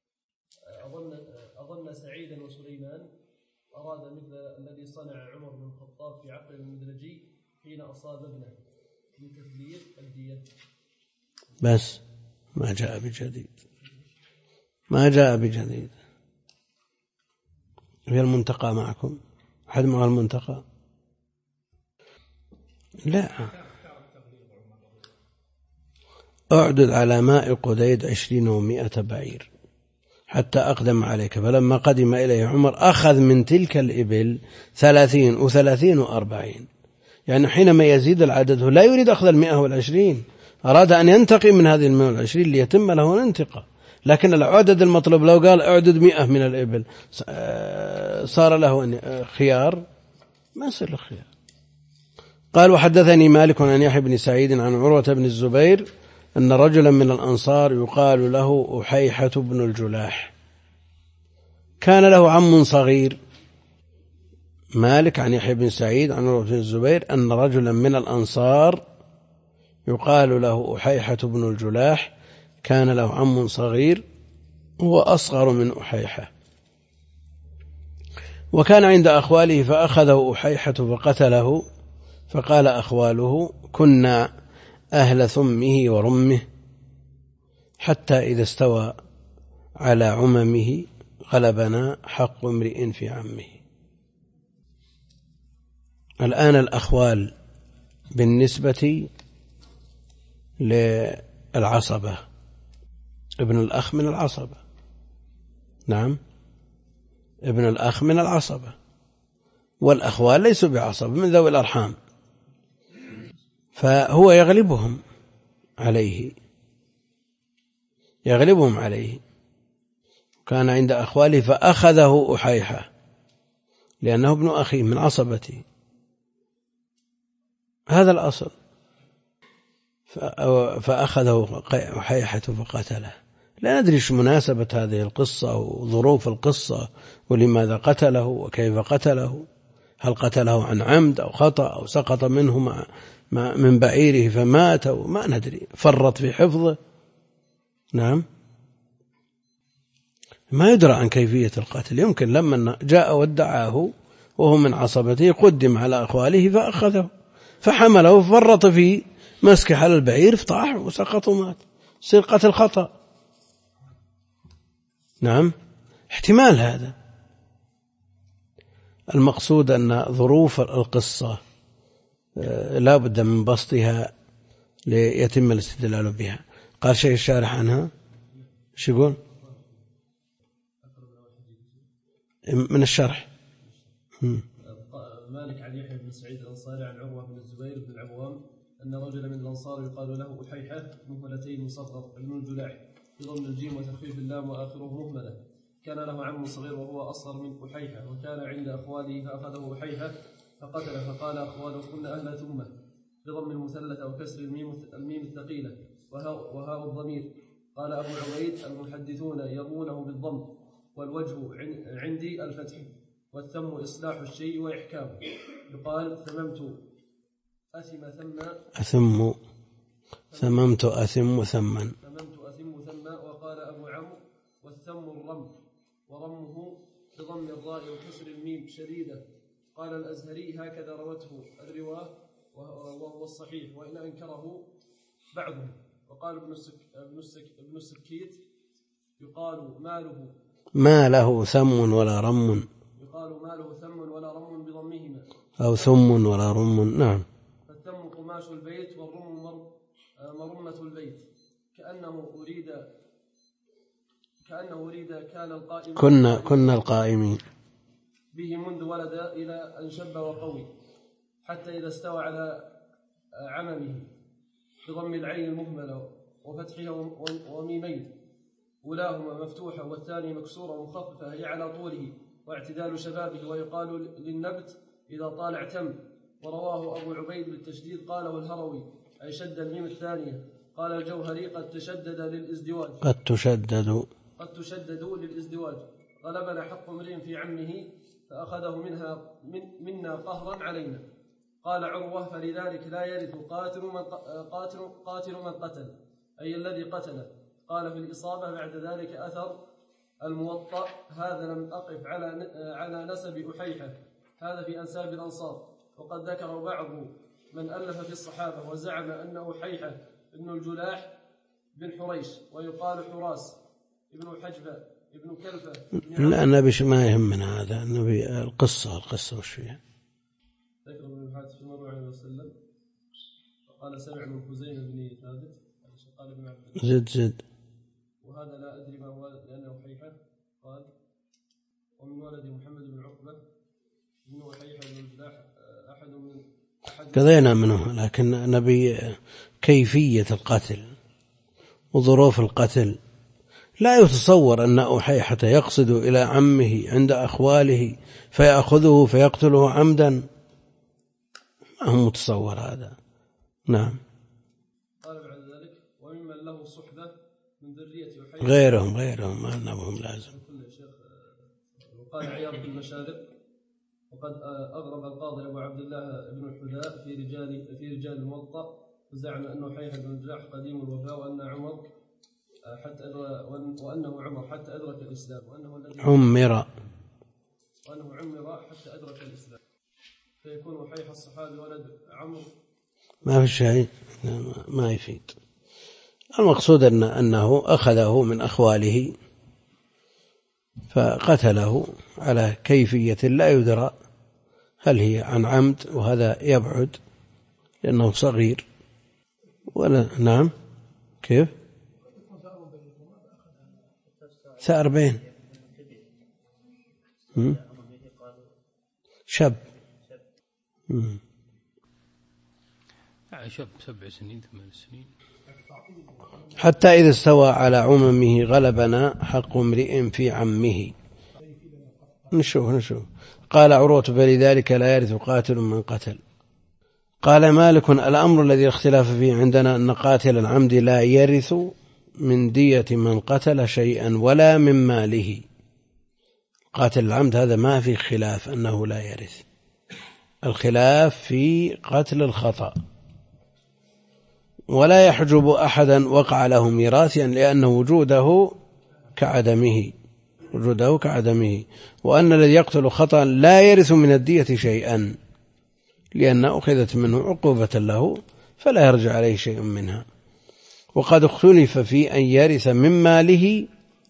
أظن سعيدا وسليمان أراد مثل الذي صنع عمر بن الخطاب في عقل المدلجي حين أصاب ابنه من تثليث الدية. بس ما جاء بجديد، ما جاء بجديد. في المنتقى معكم أحد مع المنتقى؟ لا. أعدد على ماء قديد 20 و100 بعير حتى أقدم عليك. فلما قدم إليه عمر أخذ من تلك الإبل 30 و30 و40. يعني حينما يزيد العدد لا يريد أخذ 120، أراد أن ينتقي من هذه 120 ليتم له الانتقاء. لكن العدد المطلوب لو قال أعدد 100 من الإبل صار له خيار، ما صار له خيار. قال وحدثني مالك عن يحيى بن سعيد عن عروة بن الزبير أن رجلا من الأنصار يقال له أحيحة بن الجلاح كان له عم صغير. مالك عن يحيى بن سعيد عن عروة بن الزبير أن رجلا من الأنصار يقال له أحيحة بن الجلاح كان له عم صغير هو أصغر من أحيحة، وكان عند أخواله فأخذه أحيحة فقتله. فقال أخواله كنا أهل ثمه ورمه حتى إذا استوى على عممه غلبنا حق امرئ في عمه. الآن الأخوال بالنسبة للعصبة، ابن الأخ من العصبة. نعم، ابن الأخ من العصبة، والأخوال ليسوا بعصبة من ذوي الأرحام، فهو يغلبهم عليه. كان عند أخواله فأخذه أحيحة لأنه ابن أخيه من عصبته، هذا الأصل. فأخذه أحيحة فقتله. لا ندري شو مناسبة هذه القصة وظروف القصة ولماذا قتله وكيف قتله، هل قتله عن عمد أو خطأ أو سقط منه من بعيره فمات، وما ندري، فرط في حفظه. نعم، ما يدرى عن كيفية القتل. يمكن لما جاء وادعاه وهو من عصبته قدم على أخواله فأخذه فحمله ففرط في مسك على البعير فطاح وسقط ومات، يصير قتل خطأ. نعم، احتمال هذا. المقصود أن ظروف القصة لا بد من بسطها ليتم الاستدلال بها. قال شيء الشارح عنها، شو يقول من الشرح؟ مالك عن يحيى بن سعيد الأنصاري عن عروة بن الزبير بن العوام أن رجلا من الأنصار يقال له أحيحة مهملتين مصغر ابن الجلاح بضم الجيم وتخفيف اللام وآخره مهملة، كان له عم صغير وهو أصغر من أحيحة، وكان عند أخواله فأخذه أحيحة فقتل. فقال أخواله كنا أهل ثمة بضم المثلثة وكسر الميم الثقيلة وهاء الضمير. قال أبو عبيد المحدثون يروونه بالضم، والوجه عندي الفتح، والثم إصلاح الشيء وإحكامه. يقال ثممت أثم ثم ثممت أثم ثما، ثم والثم الرم، ورمه بضم الراء وكسر الميم شديدة. قال الأزهري هكذا روته الرواه وهو الصحيح، وإن أنكره بعضهم. وقال ابن السكيت يقال ما له ثم ولا رم، يقال ما له ثم ولا رم بضمهما، أو ثم ولا رم. نعم. فالثم قماش البيت والرم مرمة البيت. كأنه أريد كان القائم كنا القائمين به منذ ولد إلى أن شب وقوي، حتى إذا استوى على عممه بضم العين المهملة وفتحها وميمين، أولاهما مفتوحة والثاني مكسورة مخففة، هي على طوله واعتدال شبابه. ويقال للنبت إذا طال اعتم. ورواه أبو عبيد بالتشديد، قاله الهروي أي شد الميم الثانية. قال الجوهري قد تشدد للازدواج. غلبنا حق امرئ في عمه فأخذه منا قهرا علينا. قال عروة فلذلك لا يرث قاتل من قتل، أي الذي قتله. قال في الإصابة بعد ذلك أثر الموطأ هذا لم أقف على نسب أحيحة، هذا في أنساب الأنصار. وقد ذكر بعض من ألف في الصحابة وزعم أن أحيحة ابن الجلاح بن حريش، ويقال حراس ابن حجبة ابن كلفة. لا النبي ما يهمنا هذا، النبي القصة وش فيها. ذكر ابن الحارث في مرة عليه وسلم فقال سمع من خزيمة بن ثابت قال ابن عبد زد وهذا لا أدري ما هو لأنه حيحة. قال ومن ولد محمد بن عقبة ابن حيحة بن الجلاح أحد قضينا منه، لكن نبي كيفية القتل وظروف القتل. لا يتصور أن أحيحة يقصد إلى عمه عند أخواله فيأخذه فيقتله عمدا، ما هو متصور هذا. نعم. قال بعد ذلك وممن له صحبة من ذرية أحيحة غيرهم ما أنهم لازم. وقال عياض بن المشارق وقد أغرب القاضي أبو عبد الله بن الحذاء في رجال الموطأ، وزعم أنه حيحة بن الجلاح قديم الوفاء، وأنه عمر حتى أدرك الإسلام، وأنه عمر حتى أدرك الإسلام، فيكون حيحة الصحابي ولد عمرو. ما في شيء، ما يفيد. المقصود أنه أخذه من أخواله فقتله على كيفية لا يدرى هل هي عن عمد، وهذا يبعد لأنه صغير ولا. نعم. كيف ثأر بين شاب 7 سنين 8 سنين. حتى إذا استوى على عممه غلبنا حق امرئ في عمه. نشوف. قال عروة فلذلك لا يرث قاتل من قتل. قال مالك الأمر الذي اختلاف فيه عندنا أن قاتل العمد لا يرث من دية من قتل شيئا ولا من ماله. قاتل العمد هذا ما في خلاف أنه لا يرث، الخلاف في قتل الخطأ. ولا يحجب أحدا وقع له ميراثا لأن وجوده كعدمه، وأن الذي يقتل خطأ لا يرث من الدية شيئا لأن أخذت منه عقوبة له فلا يرجع عليه شيء منها. وقد اختلف في أن يرث من ماله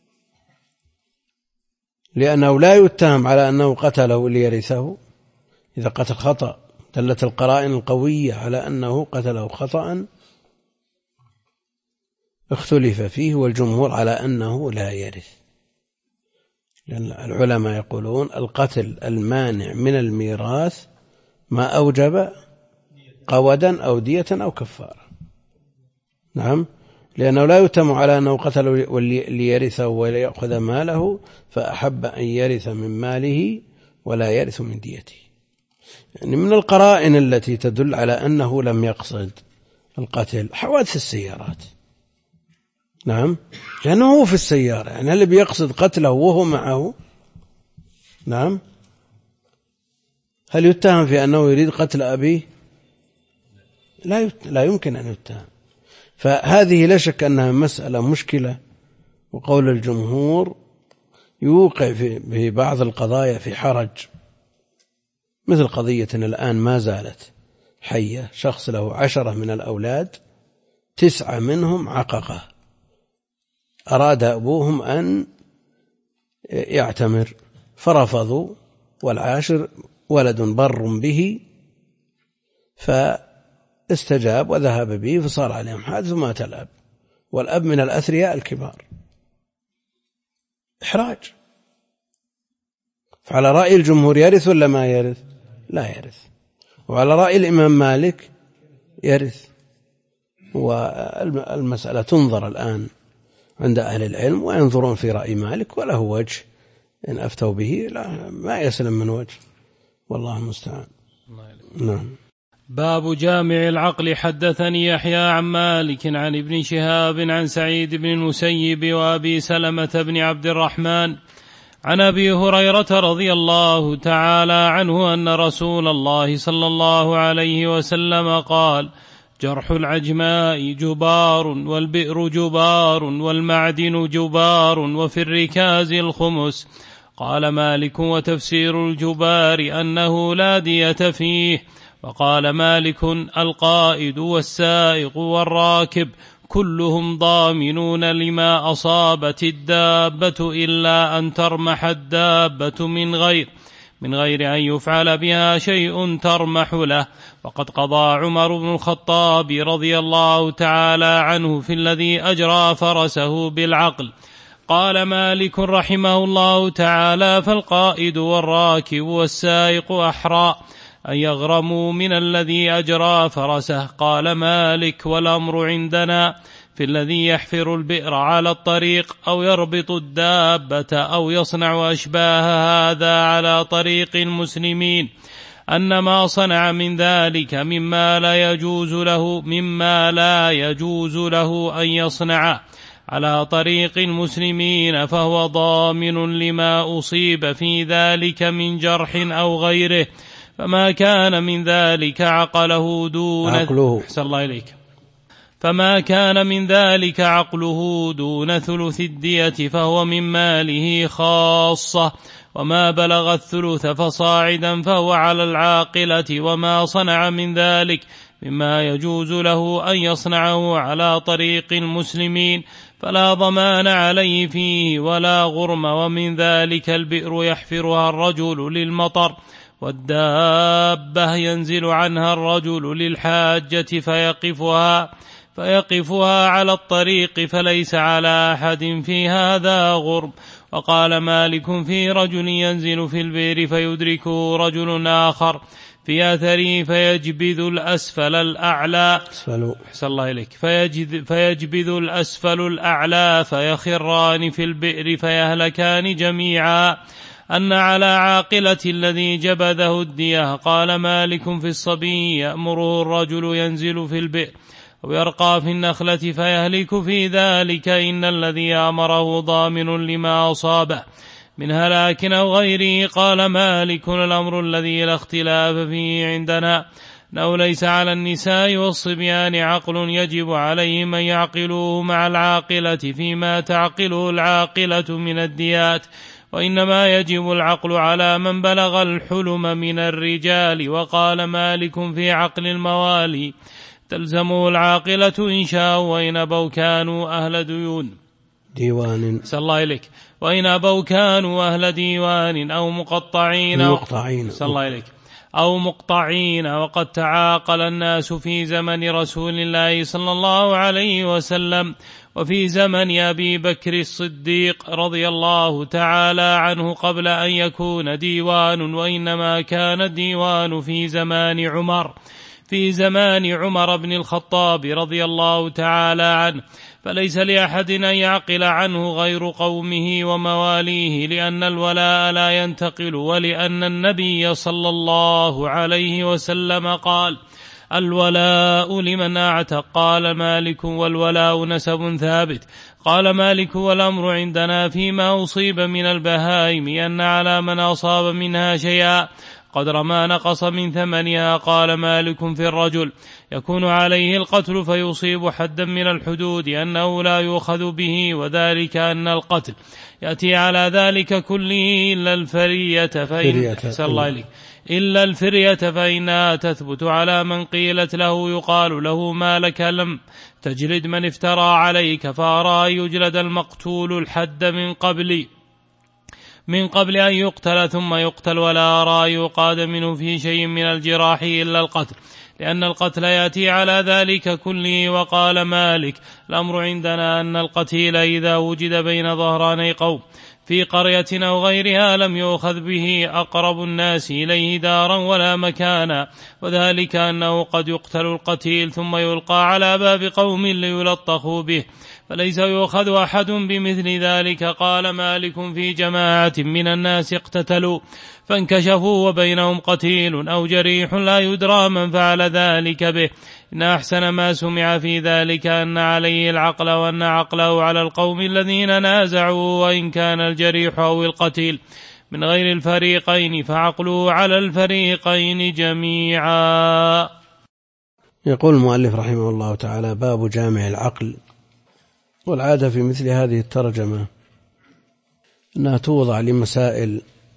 لأنه لا يتهم على أنه قتله ليرثه. إذا قتل خطأ دلت القرائن القوية على أنه قتله خطأ، اختلف فيه، والجمهور على أنه لا يرث، لأن العلماء يقولون القتل المانع من الميراث ما أوجب قودا أو دية أو كفارة. نعم، لأنه لا يتم على أنه قتل ليرثه وليأخذ ماله، فأحب أن يرث من ماله ولا يرث من ديته. يعني من القرائن التي تدل على أنه لم يقصد القتل حوادث السيارات. نعم، لأنه هو في السيارة، يعني اللي بيقصد قتله وهو معه. نعم، هل يتهم في أنه يريد قتل أبيه؟ لا يمكن أن يتهم. فهذه لا شك أنها مسألة مشكلة، وقول الجمهور يوقع في بعض القضايا في حرج، مثل قضية الآن ما زالت حية، شخص له 10 من الأولاد 9 منهم عققة، أراد أبوهم أن يعتمر فرفضوا، والعاشر ولد بر به فاستجاب وذهب به، فصار عليهم حادث ومات الأب، والأب من الأثرياء الكبار، إحراج. فعلى رأي الجمهور يرث ولا ما يرث؟ لا يرث. وعلى رأي الإمام مالك يرث. والمسألة تنظر الآن عند أهل العلم وينظرون في رأي مالك، وله وجه إن أفتوا به لا ما يسلم من وجه، والله المستعان. نعم. باب جامع العقل. حدثني يحيى عن مالك عن ابن شهاب عن سعيد بن المسيب وأبي سلمة بن عبد الرحمن عن أبي هريرة رضي الله تعالى عنه أن رسول الله صلى الله عليه وسلم قال: جرح العجماء جبار، والبئر جبار، والمعدن جبار، وفي الركاز الخمس. قال مالك: وتفسير الجبار أنه لا دية فيه. وقال مالك: القائد والسائق والراكب كلهم ضامنون لما أصابت الدابة إلا أن ترمح الدابة من غير أن يفعل بها شيء ترمح له. وقد قضى عمر بن الخطاب رضي الله تعالى عنه في الذي أجرى فرسه بالعقل. قال مالك رحمه الله تعالى: فالقائد والراكب والسائق أحرى أن يغرموا من الذي أجرى فرسه. قال مالك: والأمر عندنا في الذي يحفر البئر على الطريق أو يربط الدابة أو يصنع أشباه هذا على طريق المسلمين، أن ما صنع من ذلك مما لا يجوز له أن يصنع على طريق المسلمين فهو ضامن لما أصيب في ذلك من جرح أو غيره، فما كان من ذلك عقله دون ثلث الدية فهو من ماله خاصة، وما بلغ الثلث فصاعدا فهو على العاقلة، وما صنع من ذلك مما يجوز له أن يصنعه على طريق المسلمين فلا ضمان عليه فيه ولا غرم. ومن ذلك البئر يحفرها الرجل للمطر، والدابة ينزل عنها الرجل للحاجة فيقفها على الطريق، فليس على أحد في هذا غرم. وقال مالك: في رجل ينزل في البئر فيدركه رجل آخر في أثره فيجبذ الأسفل الأعلى فيخران في البئر فيهلكان جميعا، أن على عاقلة الذي جبذه الدية. قال مالك: في الصبي يأمره الرجل ينزل في البئر ويرقى في النخلة فيهلك في ذلك، إن الذي أمره ضامن لما أصابه من هلاك أو غيره. قال مالك: الأمر الذي لا اختلاف فيه عندنا أنه ليس على النساء والصبيان عقل يجب عليهم أن يعقلوه مع العاقلة فيما تعقله العاقلة من الديات، وإنما يجب العقل على من بلغ الحلم من الرجال. وقال مالك: في عقل الموالي تلزمه العاقلة إن شاء، وإن أبوا كانوا أهل ديوان صلى الله إليك، وإن أبوا كانوا أهل ديوان أو مقطعين صلى الله إليك أو مقطعين. وقد تعاقل الناس في زمن رسول الله صلى الله عليه وسلم وفي زمن أبي بكر الصديق رضي الله تعالى عنه قبل أن يكون ديوان، وإنما كان الديوان في زمان عمر بن الخطاب رضي الله تعالى عنه، فليس لأحد أن يعقل عنه غير قومه ومواليه، لأن الولاء لا ينتقل، ولأن النبي صلى الله عليه وسلم قال: الولاء لمن أعتق. قال مالك: والولاء نسب ثابت. قال مالك: والأمر عندنا فيما أصيب من البهائم أن على من أصاب منها شيئا قدر ما نقص من ثمنها. قال مالك في الرجل يكون عليه القتل فيصيب حدا من الحدود أنه لا يؤخذ به، وذلك أن القتل يأتي على ذلك كله إلا الفرية فإنها تثبت على من قيلت له يقال له ما لك لم تجلد من افترى عليك، فأرى أن يجلد المقتول الحد من قبل أن يقتل ثم يقتل، ولا أرى أن يقاد منه في شيء من الجراح إلا القتل، لأن القتل يأتي على ذلك كله. وقال مالك الأمر عندنا أن القتيل إذا وجد بين ظهراني قوم في قرية أو غيرها لم يؤخذ به أقرب الناس إليه دارا ولا مكانا، وذلك أنه قد يقتل القتيل ثم يلقى على باب قوم ليلطخوا به، فليس يؤخذ أحد بمثل ذلك. قال مالك في جماعة من الناس اقتتلوا فانكشفوا وبينهم قتيل أو جريح لا يدرى من فعل ذلك به، إن أحسن ما سمع في ذلك أن عليه العقل، وأن عقله على القوم الذين نازعوا، وإن كان الجريح أو القتيل من غير الفريقين فعقله على الفريقين جميعا. يقول المؤلف رحمه الله تعالى: باب جامع العقل. والعادة في مثل هذه الترجمة أنها توضع لمسائل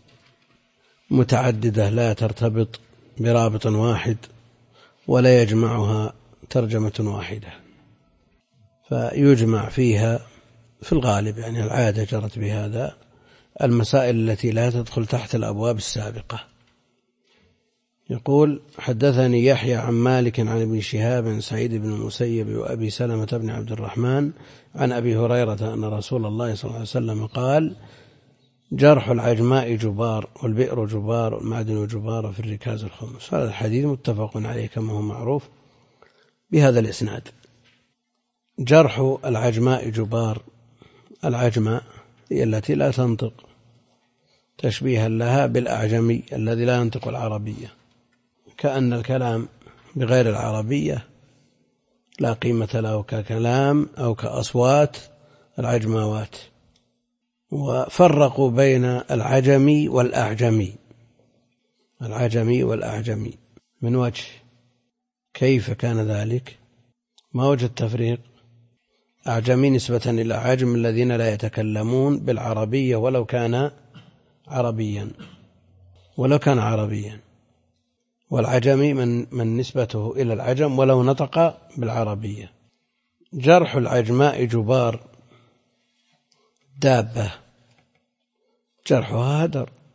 متعددة لا ترتبط برابط واحد ولا يجمعها ترجمة واحدة، فيجمع فيها في الغالب، يعني العادة جرت بهذا، المسائل التي لا تدخل تحت الأبواب السابقة. يقول: حدثني يحيى عن مالك عن ابن شهاب عن سعيد بن المسيب وأبي سلمة بن عبد الرحمن عن أبي هريرة أن رسول الله صلى الله عليه وسلم قال: جرح العجماء جبار، والبئر جبار، والمعدن جبار، في الركاز الخمس. هذا الحديث متفق عليه كما هو معروف بهذا الإسناد. جرح العجماء جبار، العجماء هي التي لا تنطق، تشبيها لها بالأعجمي الذي لا ينطق العربية، كأن الكلام بغير العربية لا قيمة له ككلام أو كأصوات العجماوات. وفرقوا بين العجمي والأعجمي، العجمي والأعجمي من وجه. كيف كان ذلك؟ ما وجه التفريق؟ أعجمي نسبة إلى عجم الذين لا يتكلمون بالعربية ولو كان عربيا، والعجمي من نسبته إلى العجم ولو نطق بالعربية. جرح العجماء جبار، دابة جرحها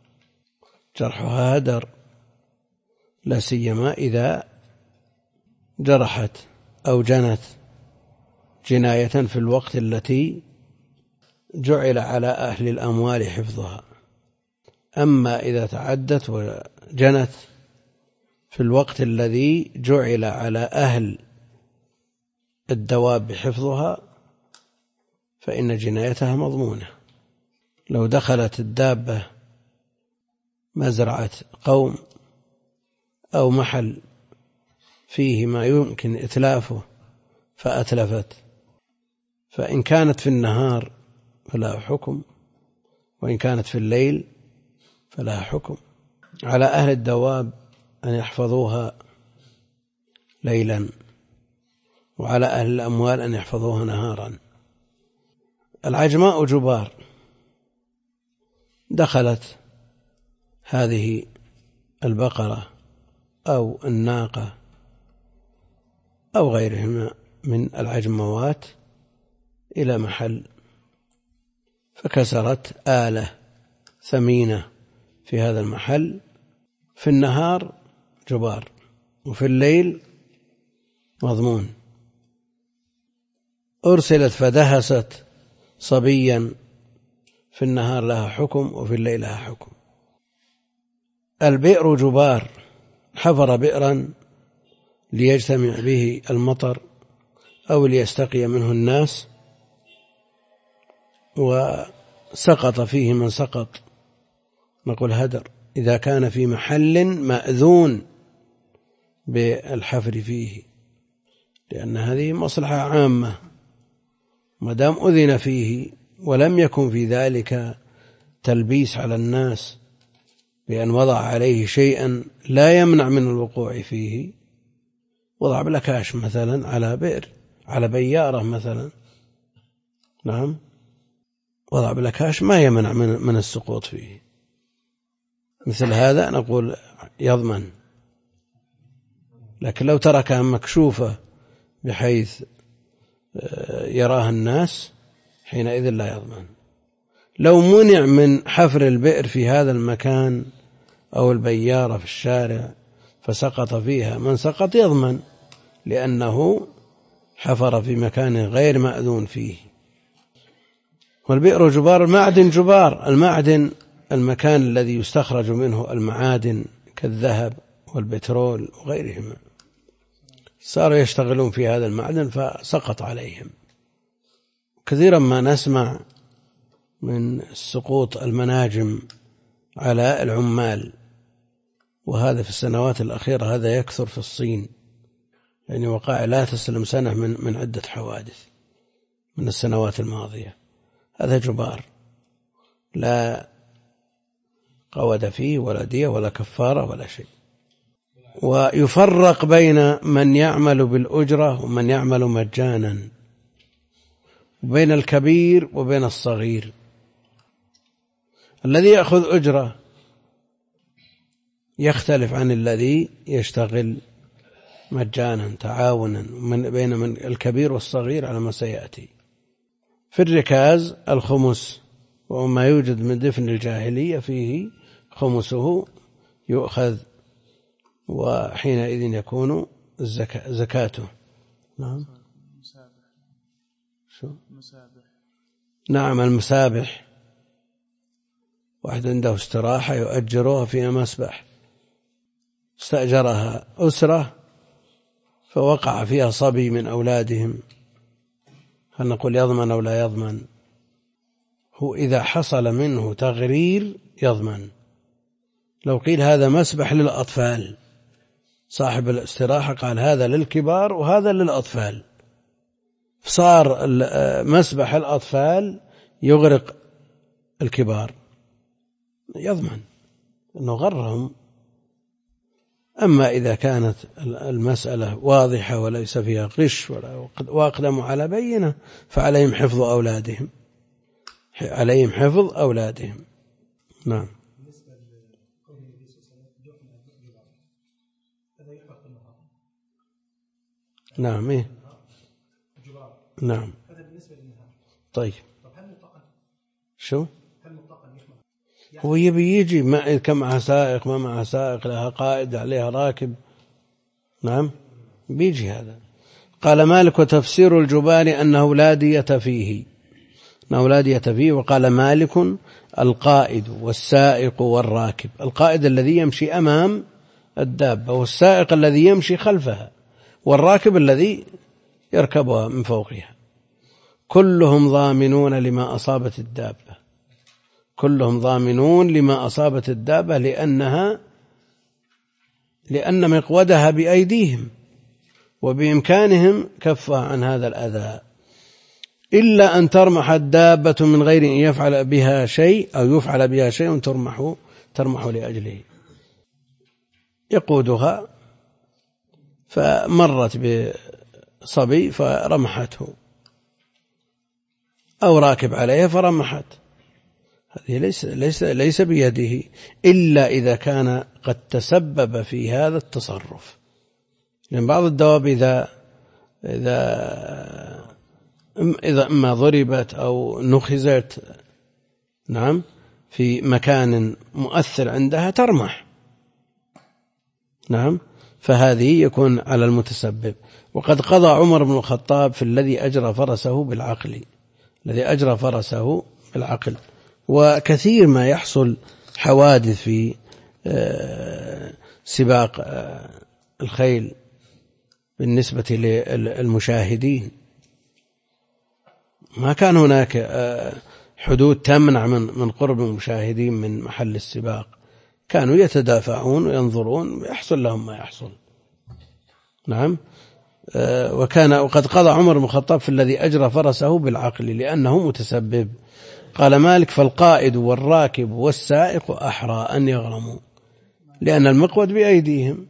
هدر، لا سيما إذا جرحت أو جنت جناية في الوقت التي جعل على أهل الأموال حفظها. أما إذا تعدت وجنت في الوقت الذي جعل على أهل الدواب حفظها فإن جنايتها مضمونة. لو دخلت الدابة مزرعة قوم أو محل فيه ما يمكن إتلافه فأتلفت، فإن كانت في النهار فلا حكم، وإن كانت في الليل فلا حكم. على أهل الدواب أن يحفظوها ليلا، وعلى أهل الأموال أن يحفظوها نهارا. العجماء جبار، دخلت هذه البقرة أو الناقة أو غيرهما من العجموات إلى محل فكسرت آلة ثمينة في هذا المحل، في النهار جبار وفي الليل مضمون. أرسلت فدهست صبيا، في النهار لها حكم وفي الليل لها حكم. البئر جبار، حفر بئرا ليجتمع به المطر أو ليستقي منه الناس وسقط فيه من سقط، نقول هدر إذا كان في محل مأذون بالحفر فيه، لأن هذه مصلحة عامة، مدام أذن فيه ولم يكن في ذلك تلبيس على الناس بأن وضع عليه شيئا لا يمنع من الوقوع فيه، وضع بلكاش مثلا على بئر، على بيارة مثلا، نعم، وضع بلكاش ما يمنع من السقوط فيه، مثل هذا نقول يضمن. لكن لو تركها مكشوفة بحيث يراها الناس حينئذ لا يضمن. لو منع من حفر البئر في هذا المكان أو البيارة في الشارع فسقط فيها من سقط يضمن، لأنه حفر في مكان غير مأذون فيه. والبئر جبار، المعدن جبار، المعدن المكان الذي يستخرج منه المعادن كالذهب والبترول وغيرهما، صاروا يشتغلون في هذا المعدن فسقط عليهم. كثيرا ما نسمع من سقوط المناجم على العمال، وهذا في السنوات الأخيرة هذا يكثر في الصين، يعني وقائع لا تسلم سنة من عدة حوادث من السنوات الماضية. هذا جبار لا قود فيه ولا دية ولا كفارة ولا شيء. ويفرق بين من يعمل بالأجرة ومن يعمل مجانا، وبين الكبير وبين الصغير. الذي يأخذ أجرة يختلف عن الذي يشتغل مجانا تعاونا بين من الكبير والصغير على ما سيأتي. في الركاز الخمس، وما يوجد من دفن الجاهلية فيه خمسه يؤخذ، وحينئذ يكون زكاته. نعم، شو؟ نعم، المسابح، واحد عنده استراحة يؤجرها فيها مسبح، استأجرها أسرة فوقع فيها صبي من أولادهم، هل نقول يضمن أو لا يضمن؟ هو إذا حصل منه تغرير يضمن. لو قيل هذا مسبح للأطفال، صاحب الاستراحة قال هذا للكبار وهذا للأطفال، صار مسبح الأطفال يغرق الكبار، يضمن أنه غرهم. أما إذا كانت المسألة واضحة وليس فيها غش وأقدموا على بينة فعليهم حفظ أولادهم، عليهم حفظ أولادهم. نعم. نعم، إيه؟ نعم. طيب، شو؟ هو يبي يجي كم معها سائق ما معها سائق، لها قائد عليها راكب، نعم بيجي هذا. قال مالك وتفسير الجبال أنه لا دية فيه، أنه لا دية فيه. وقال مالك القائد والسائق والراكب، القائد الذي يمشي أمام الدابة، والسائق الذي يمشي خلفها، والراكب الذي يركبها من فوقها، كلهم ضامنون لما أصابت الدابة، كلهم ضامنون لما أصابت الدابة، لأن مقودها بأيديهم وبإمكانهم كفها عن هذا الأذى، إلا أن ترمح الدابة من غير أن يفعل بها شيء أو يفعل بها شيء ترمح لأجله. يقودها فمرت بصبي فرمحته، أو راكب عليها فرمحت، هذه ليس بيده إلا إذا كان قد تسبب في هذا التصرف. لأن بعض الدواب إذا إما ضربت أو نخزت، نعم، في مكان مؤثر عندها ترمح، نعم، فهذه يكون على المتسبب. وقد قضى عمر بن الخطاب في الذي أجرى فرسه بالعقل، الذي أجرى فرسه بالعقل. وكثير ما يحصل حوادث في سباق الخيل بالنسبة للمشاهدين، ما كان هناك حدود تمنع من قرب المشاهدين من محل السباق، كانوا يتدافعون وينظرون ويحصل لهم ما يحصل. نعم. وقد قضى عمر بن الخطاب في الذي أجرى فرسه بالعقل لأنه متسبب. قال مالك فالقائد والراكب والسائق أحرى أن يغرموا لأن المقود بأيديهم.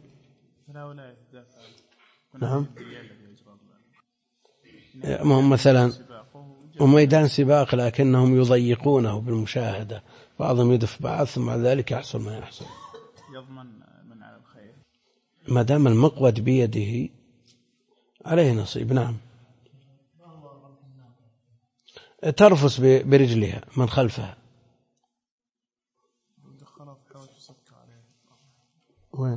نعم مثلا وميدان سباق لكنهم يضيقونه بالمشاهدة، بعضهم يدف بعض ثم بعد ذلك يحصل ما يحصل. يضمن من على الخير ما دام المقود بيده عليه نصيب. نعم ترفس برجلها من خلفها. وين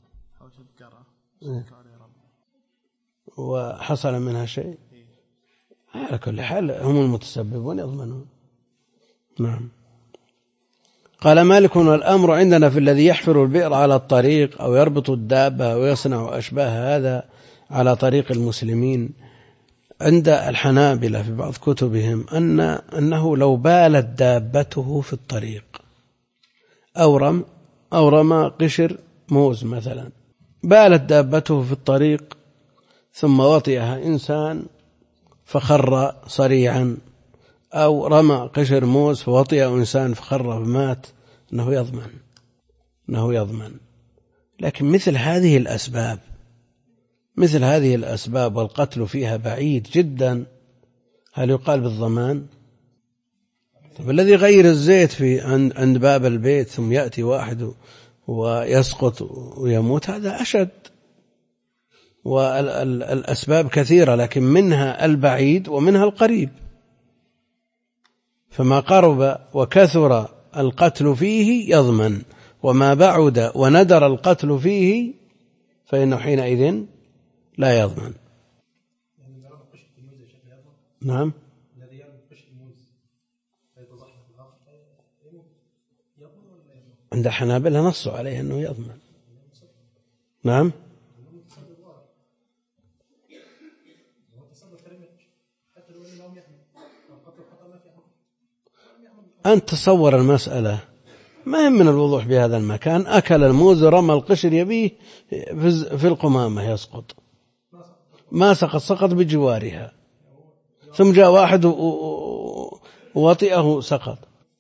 وحصل منها شيء على كل حال هم المتسببون يضمنون. نعم. قال مالك والأمر عندنا في الذي يحفر البئر على الطريق أو يربط الدابة ويصنع أشباه هذا على طريق المسلمين. عند الحنابلة في بعض كتبهم أنه لو بالت دابته في الطريق أو رمى قشر موز مثلا، بالت دابته في الطريق ثم وطئها إنسان فخر صريعا، أو رمى قشر موز فوطئ إنسان فخر فمات، أنه يضمن. لكن مثل هذه الأسباب والقتل فيها بعيد جدا، هل يقال بالضمان؟ طب الذي يغير الزيت عند باب البيت ثم يأتي واحد ويسقط ويموت هذا أشد. والأسباب كثيرة لكن منها البعيد ومنها القريب، فما قرب وكثر القتل فيه يضمن، وما بعد وندر القتل فيه فإنه حينئذ لا يضمن. نعم عند حنابلة نصوا عليه أنه يضمن. نعم أنت تصور المسألة ما هم من الوضوح بهذا المكان. أكل الموز ورمى القشر يبيه في القمامة يسقط، ما سقط بجوارها، ثم جاء واحد ووطئه سقط.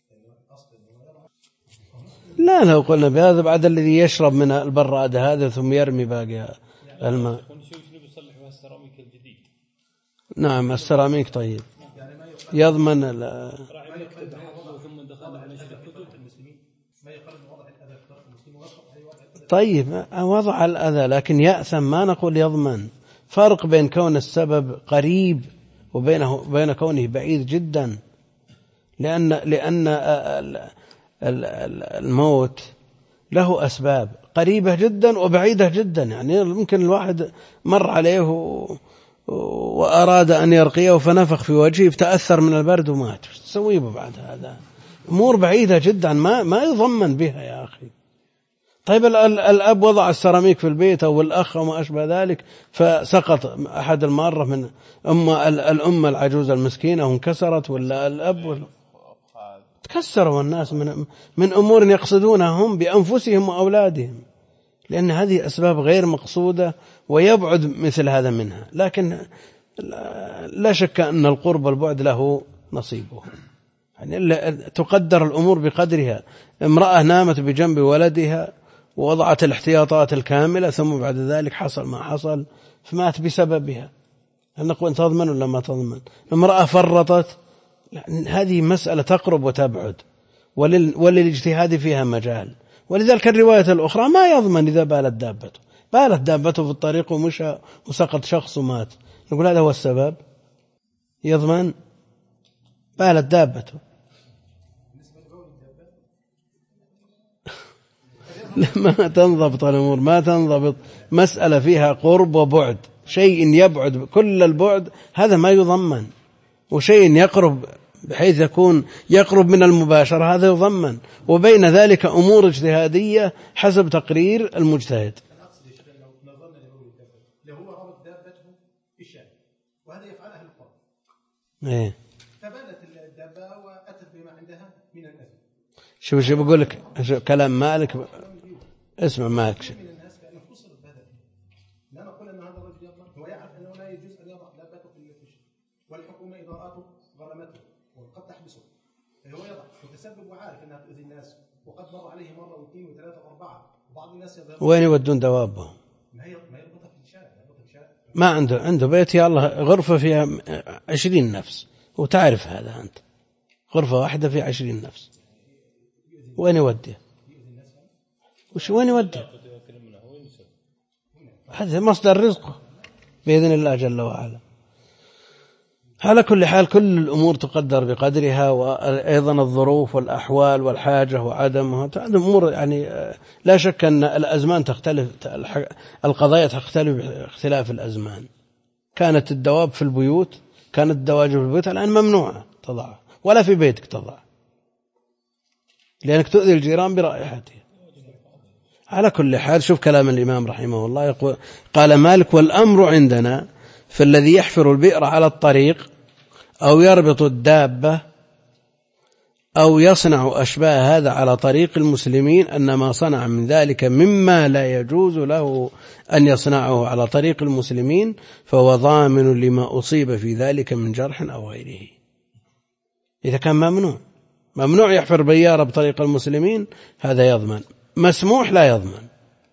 لا لو قلنا بهذا بعد الذي يشرب من البرادة هذا ثم يرمي باقي الماء. نعم السيراميك طيب يضمن طيب وضع الأذى لكن يأثم ما نقول يضمن. فرق بين كون السبب قريب وبين كونه بعيد جدا، لأن الموت له أسباب قريبة جدا وبعيدة جدا. يعني ممكن الواحد مر عليه وأراد أن يرقيه فنفخ في وجهه فتأثر من البرد ومات، تسويه بعد هذا؟ أمور بعيدة جدا ما يضمن بها يا أخي. طيب الأب وضع السيراميك في البيت أو الأخ وما أشبه ذلك فسقط أحد المارة من الأم العجوز المسكينة وانكسرت، ولا الأب تكسروا الناس من أمور يقصدونها هم بأنفسهم وأولادهم، لأن هذه أسباب غير مقصودة ويبعد مثل هذا منها. لكن لا شك أن القرب والبعد له نصيبه، يعني تقدر الأمور بقدرها. امرأة نامت بجنب ولدها ووضعت الاحتياطات الكاملة ثم بعد ذلك حصل ما حصل فمات بسببها، هل نقول تضمن ولا ما تضمن؟ امرأة فرطت، هذه مسألة تقرب وتبعد وللاجتهاد فيها مجال. ولذلك الرواية الأخرى ما يضمن إذا بالت دابته في الطريق ومشى وسقط شخص ومات، نقول هذا هو السبب يضمن؟ بالت دابته ما تنضبط الأمور، ما تنضبط. مسألة فيها قرب وبعد، شيء يبعد كل البعد هذا ما يضمن، وشيء يقرب بحيث يكون يقرب من المباشرة هذا يضمن، وبين ذلك أمور اجتهادية حسب تقرير المجتهد. إيه. فبالت الدابة وأتت بما عندها من الأذى. شوف بقول لك كلام مالك، اسمع مالك. من الناس كأنه فصل بهذا. لا نقول أن هذا الرجل يضمن، هو يعرف أنه لا يجوز أن يضع دابته في الفشل، والحكومة إذا رأته غرمته وقد تحبسه. الناس وقد مر عليه مرة واثنين وثلاثة وأربعة، وبعض الناس يذهب وين يودون دوابهم؟ ما يربطها في الشارع، ما عنده بيت، يا الله غرفة فيها 20 نفس، وتعرف هذا أنت، غرفة واحدة فيها 20 نفس، وين يوديه؟ وين يوديه؟ هذا مصدر رزقه بإذن الله جل وعلا. على كل حال كل الأمور تقدر بقدرها، وأيضا الظروف والأحوال والحاجة وعدمها، هذه أمور يعني لا شك أن الأزمان تختلف، القضايا تختلف اختلاف الأزمان. كانت الدواب في البيوت، كانت الدواجن في البيوت، الآن ممنوعة تضعها، ولا في بيتك تضع، لأنك تؤذي الجيران برائحتها. على كل حال شوف كلام الإمام رحمه الله، يقول قال مالك: والأمر عندنا فالذي يحفر البئر على الطريق أو يربط الدابة أو يصنع أشباه هذا على طريق المسلمين أن ما صنع من ذلك مما لا يجوز له أن يصنعه على طريق المسلمين فهو ضامن لما أصيب في ذلك من جرح أو غيره. إذا كان ممنوع يحفر بيارة بطريق المسلمين هذا يضمن، مسموح لا يضمن.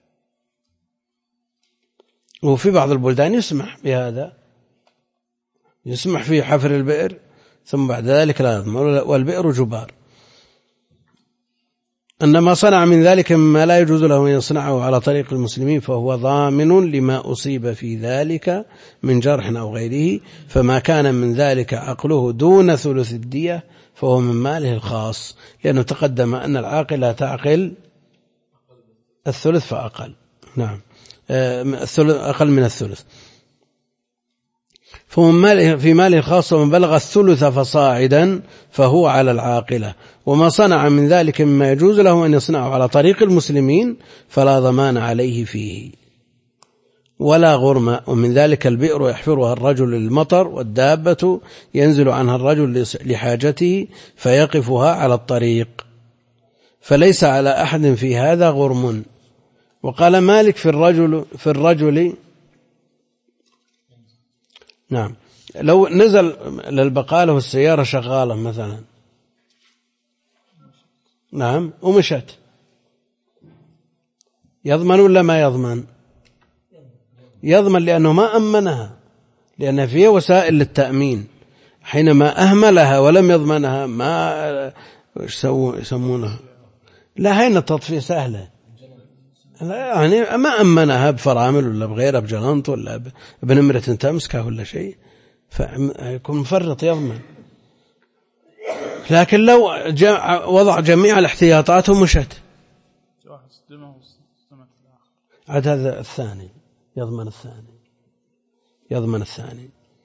وفي بعض البلدان يسمح بهذا، يسمح في حفر البئر ثم بعد ذلك لا يضمن، والبئر جبار. أن ما صنع من ذلك مما لا يجوز له أن يصنعه على طريق المسلمين فهو ضامن لما أصيب في ذلك من جرح أو غيره، فما كان من ذلك عقله دون ثلث الدية فهو من ماله الخاص، لأنه تقدم أن العاقل تعقل الثلث فأقل، نعم أقل من الثلث، فمن في ماله الخاص ومن بلغ الثلث فصاعدا فهو على العاقلة، وما صنع من ذلك مما يجوز له أن يصنعه على طريق المسلمين فلا ضمان عليه فيه ولا غرم. ومن ذلك البئر يحفرها الرجل للمطر، والدابة ينزل عنها الرجل لحاجته فيقفها على الطريق، فليس على أحد في هذا غرم. وقال مالك في الرجل نعم لو نزل للبقالة والسيارة شغالة مثلا، نعم، ومشت، يضمن ولا ما يضمن؟ يضمن، لأنه ما أمنها، لأن فيه وسائل للتأمين. حينما أهملها ولم يضمنها ما يسمونها، لا، هين التطفية سهلة، يعني ما أمنها بفرامل ولا بغيرها، بجلنط ولا بنمرة تمسكها ولا شيء، فيكون مفرط يضمن. لكن لو وضع جميع الاحتياطات ومشت عاد هذا الثاني يضمن الثاني.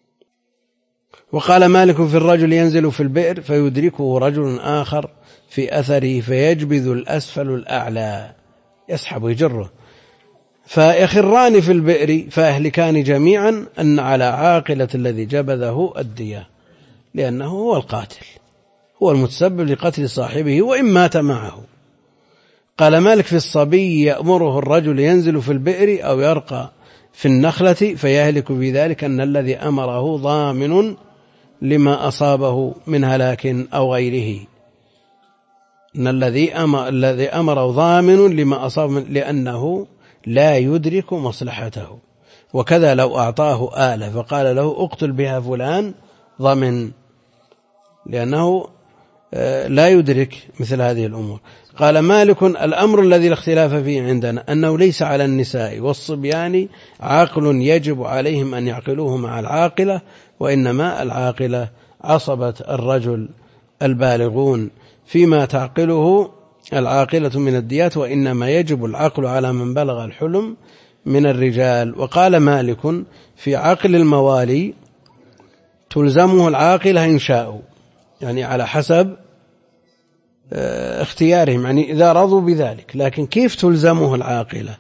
وقال مالك في الرجل ينزل في البئر فيدركه رجل آخر في أثره فيجبذ الأسفل الأعلى، يسحب ويجره، فيخران في البئر فأهلكان جميعا، أن على عاقلة الذي جبذه الدية، لأنه هو القاتل، هو المتسبب لقتل صاحبه وإن مات معه. قال مالك في الصبي يأمره الرجل ينزل في البئر أو يرقى في النخلة فيهلك في ذلك أن الذي أمره ضامن لما أصابه من هلاك أو غيره، أن الذي أمره ضامن لما أصابه لأنه لا يدرك مصلحته. وكذا لو أعطاه آلة فقال له اقتل بها فلان ضمن، لأنه لا يدرك مثل هذه الأمور. قال مالك الأمر الذي الاختلاف فيه عندنا أنه ليس على النساء والصبيان عاقل يجب عليهم أن يعقلوه مع العاقلة، وإنما العاقلة عصبة الرجل البالغون فيما تعقله العاقلة من الديات، وإنما يجب العقل على من بلغ الحلم من الرجال. وقال مالك في عقل الموالي تلزمه العاقلة إن شاءوا، يعني على حسب اختيارهم، يعني إذا رضوا بذلك. لكن كيف تلزمه العاقلة؟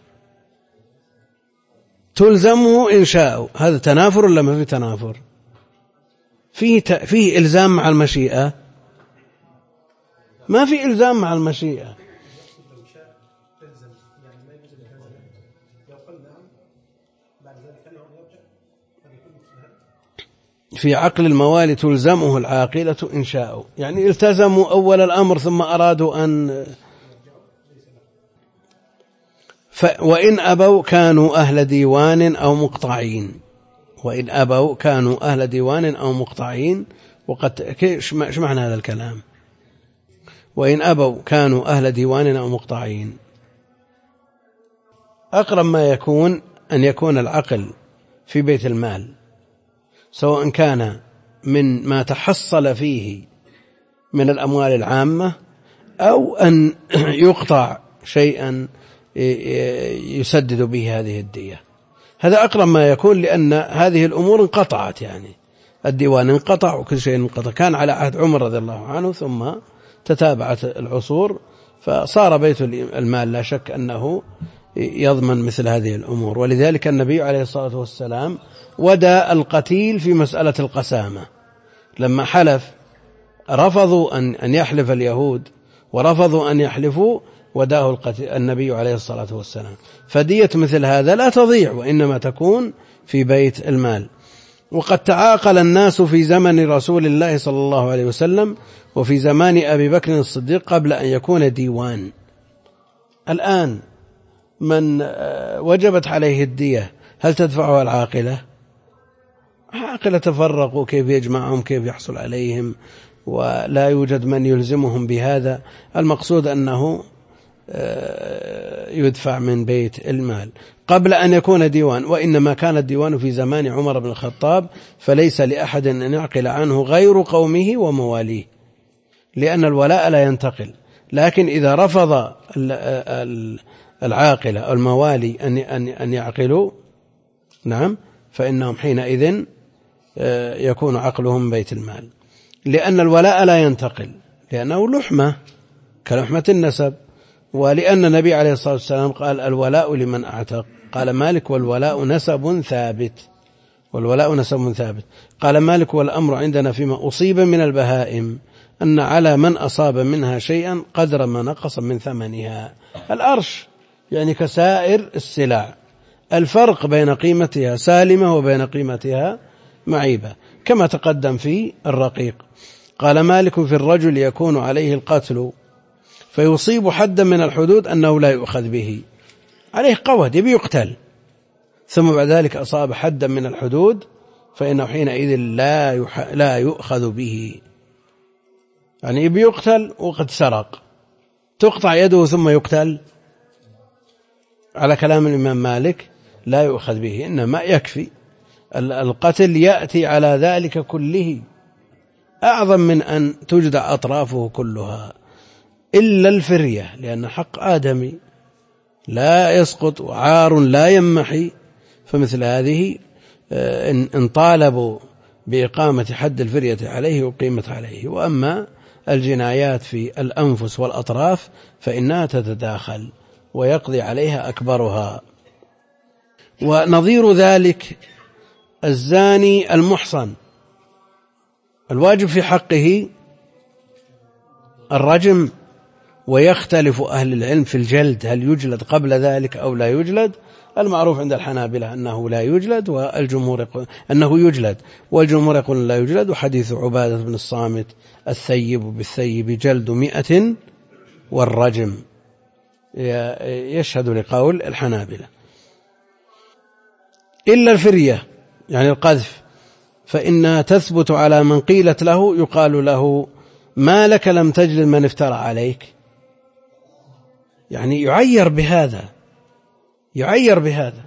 تلزمه إن شاءوا، هذا تنافر ولا ما في تنافر؟ فيه إلزام مع المشيئة؟ ما في إلزام مع المشيئة. في عقل الموالي تلزمه العاقلة إن شاءوا، يعني التزموا أول الأمر ثم أرادوا أن وإن أبوا كانوا أهل ديوان أو مقطعين. وإن أبوا كانوا أهل ديوان أو مقطعين. وقد إيش معنى هذا الكلام؟ وإن أبوا كانوا أهل ديوان أو مقطعين. أقرب ما يكون أن يكون العقل في بيت المال، سواء كان من ما تحصل فيه من الأموال العامة أو أن يقطع شيئا يسدد به هذه الدية. هذا أقرب ما يكون، لأن هذه الأمور انقطعت، يعني الديوان انقطع وكل شيء انقطع. كان على عهد عمر رضي الله عنه ثم تتابعت العصور فصار بيت المال لا شك أنه يضمن مثل هذه الأمور. ولذلك النبي عليه الصلاة والسلام ودى القتيل في مسألة القسامة، لما حلف رفضوا أن يحلف اليهود ورفضوا أن يحلفوا، وداه النبي عليه الصلاة والسلام. فدية مثل هذا لا تضيع، وإنما تكون في بيت المال. وقد تعاقل الناس في زمن رسول الله صلى الله عليه وسلم وفي زمان أبي بكر الصديق قبل أن يكون ديوان. الآن من وجبت عليه الدية هل تدفعها العاقلة؟ عاقلة تفرقوا كيف يجمعهم، كيف يحصل عليهم، ولا يوجد من يلزمهم بهذا. المقصود أنه يدفع من بيت المال قبل أن يكون ديوان. وإنما كان الديوان في زمان عمر بن الخطاب، فليس لأحد أن يعقل عنه غير قومه ومواليه، لأن الولاء لا ينتقل. لكن إذا رفض العاقلة أو الموالي أن يعقلوا، نعم، فإنهم حينئذ يكون عقلهم بيت المال، لأن الولاء لا ينتقل، لأنه لحمة كلحمة النسب. ولأن النبي عليه الصلاة والسلام قال الولاء لمن أعتق. قال مالك والولاء نسب ثابت، والولاء نسب ثابت. قال مالك والأمر عندنا فيما أصيب من البهائم أن على من أصاب منها شيئا قدر ما نقص من ثمنها. الأرش يعني كسائر السلع، الفرق بين قيمتها سالمة وبين قيمتها معيبة، كما تقدم في الرقيق. قال مالك في الرجل يكون عليه القتل فيصيب حدا من الحدود أنه لا يؤخذ به، عليه قود يبي يقتل، ثم بعد ذلك أصاب حدا من الحدود فإنه حينئذ لا يؤخذ به. يعني يبي يقتل وقد سرق، تقطع يده ثم يقتل؟ على كلام الإمام مالك لا يؤخذ به، إنما يكفي القتل يأتي على ذلك كله، أعظم من أن تجدع أطرافه كلها، إلا الفرية، لأن حق آدمي لا يسقط وعار لا يمحي. فمثل هذه إن طالبوا بإقامة حد الفرية عليه أقيمت عليه. وأما الجنايات في الأنفس والأطراف فإنها تتداخل ويقضي عليها أكبرها. ونظير ذلك الزاني المحصن، الواجب في حقه الرجم، ويختلف أهل العلم في الجلد، هل يجلد قبل ذلك أو لا يجلد. المعروف عند الحنابلة أنه لا يجلد، والجمهور يقول أنه يجلد، والجمهور يقول لا يجلد. وحديث عبادة بن الصامت الثيب بالثيب جلد 100 والرجم يشهد لقول الحنابلة. إلا الفرية يعني القذف، فإنها تثبت على من قيلت له يقال له ما لك لم تجلد من افترى عليك، يعني يعير بهذا.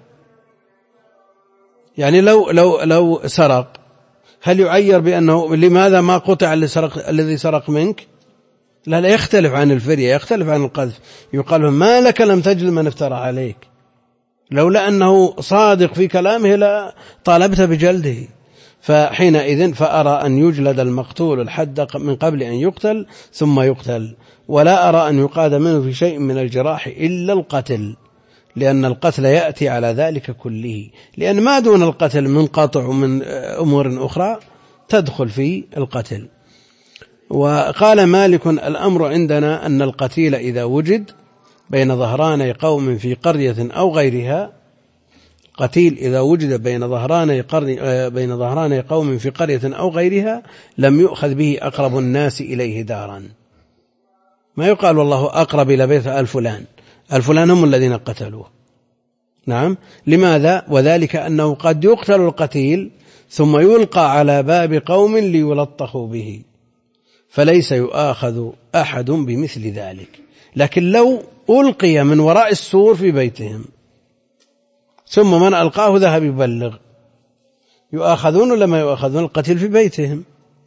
يعني لو سرق هل يعير بأنه لماذا ما قطع الذي سرق منك؟ لا يختلف عن الفرية، يختلف عن القذف. يقال له ما لك لم تجلد من افترى عليك، لولا أنه صادق في كلامه لا طالبت بجلده. فحينئذ فأرى أن يجلد المقتول الحد من قبل أن يقتل ثم يقتل، ولا أرى أن يقاد منه في شيء من الجراح إلا القتل، لأن القتل يأتي على ذلك كله، لأن ما دون القتل من قطع ومن أمور أخرى تدخل في القتل. وقال مالك الأمر عندنا أن القتيل إذا وجد بين ظهراني قوم في قرية أو غيرها، قتيل إذا وجد بين ظهراني قوم في قرية أو غيرها لم يؤخذ به أقرب الناس إليه دارا. ما يقال والله أقرب إلى بيت الفلان هم الذين قتلوه. نعم. لماذا؟ وذلك أنه قد يقتل القتيل ثم يلقى على باب قوم ليلطخوا به، فليس يؤاخذ أحد بمثل ذلك. لكن لو ألقي من وراء السور في بيتهم ثم من ألقاه ذهب يبلغ، يؤاخذون ولا ما يؤاخذون؟ القتيل في بيتهم.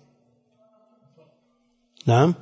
نعم.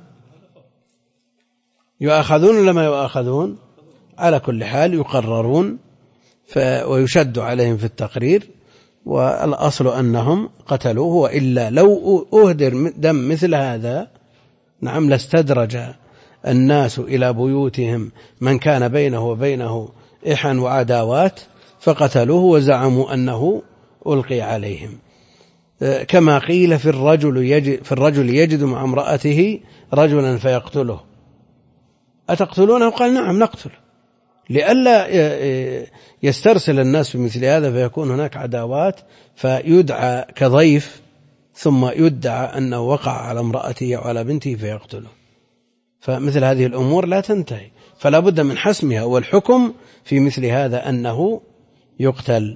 يؤاخذون ولا ما يؤاخذون؟ على كل حال يقررون ويشد عليهم في التقرير، والأصل أنهم قتلوه. وإلا لو أهدر دم مثل هذا نعم لاستدرج الناس إلى بيوتهم من كان بينه وبينه إحن وعداوات فقتلوه وزعموا أنه ألقي عليهم. كما قيل في الرجل يجد مع امرأته رجلا فيقتله، أتقتلونه؟ قال نعم نقتل، لئلا يسترسل الناس في مثل هذا فيكون هناك عداوات فيدعى كضيف ثم يدعى أنه وقع على امرأته أو على بنته فيقتله. فمثل هذه الأمور لا تنتهي، فلا بد من حسمها، والحكم في مثل هذا أنه يقتل.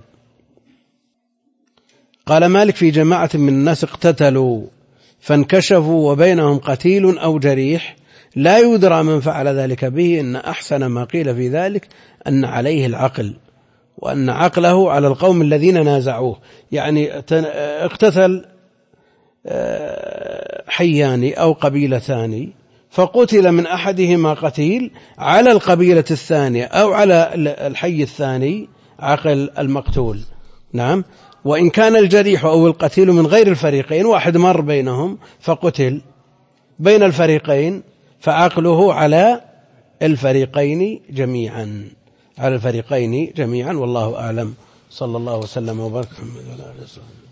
قال مالك في جماعة من الناس اقتتلوا فانكشفوا وبينهم قتيل أو جريح لا يدرى من فعل ذلك به، إن أحسن ما قيل في ذلك أن عليه العقل، وأن عقله على القوم الذين نازعوه. يعني اقتتل حيان أو قبيلتان فقتل من أحدهما قتيل، على القبيلة الثانية أو على الحي الثاني عقل المقتول. نعم. وإن كان الجريح أو القتيل من غير الفريقين، واحد مر بينهم فقتل بين الفريقين، فعقله على الفريقين جميعا، والله أعلم. صلى الله وسلم وبارك على محمد وعلى آله وصحبه.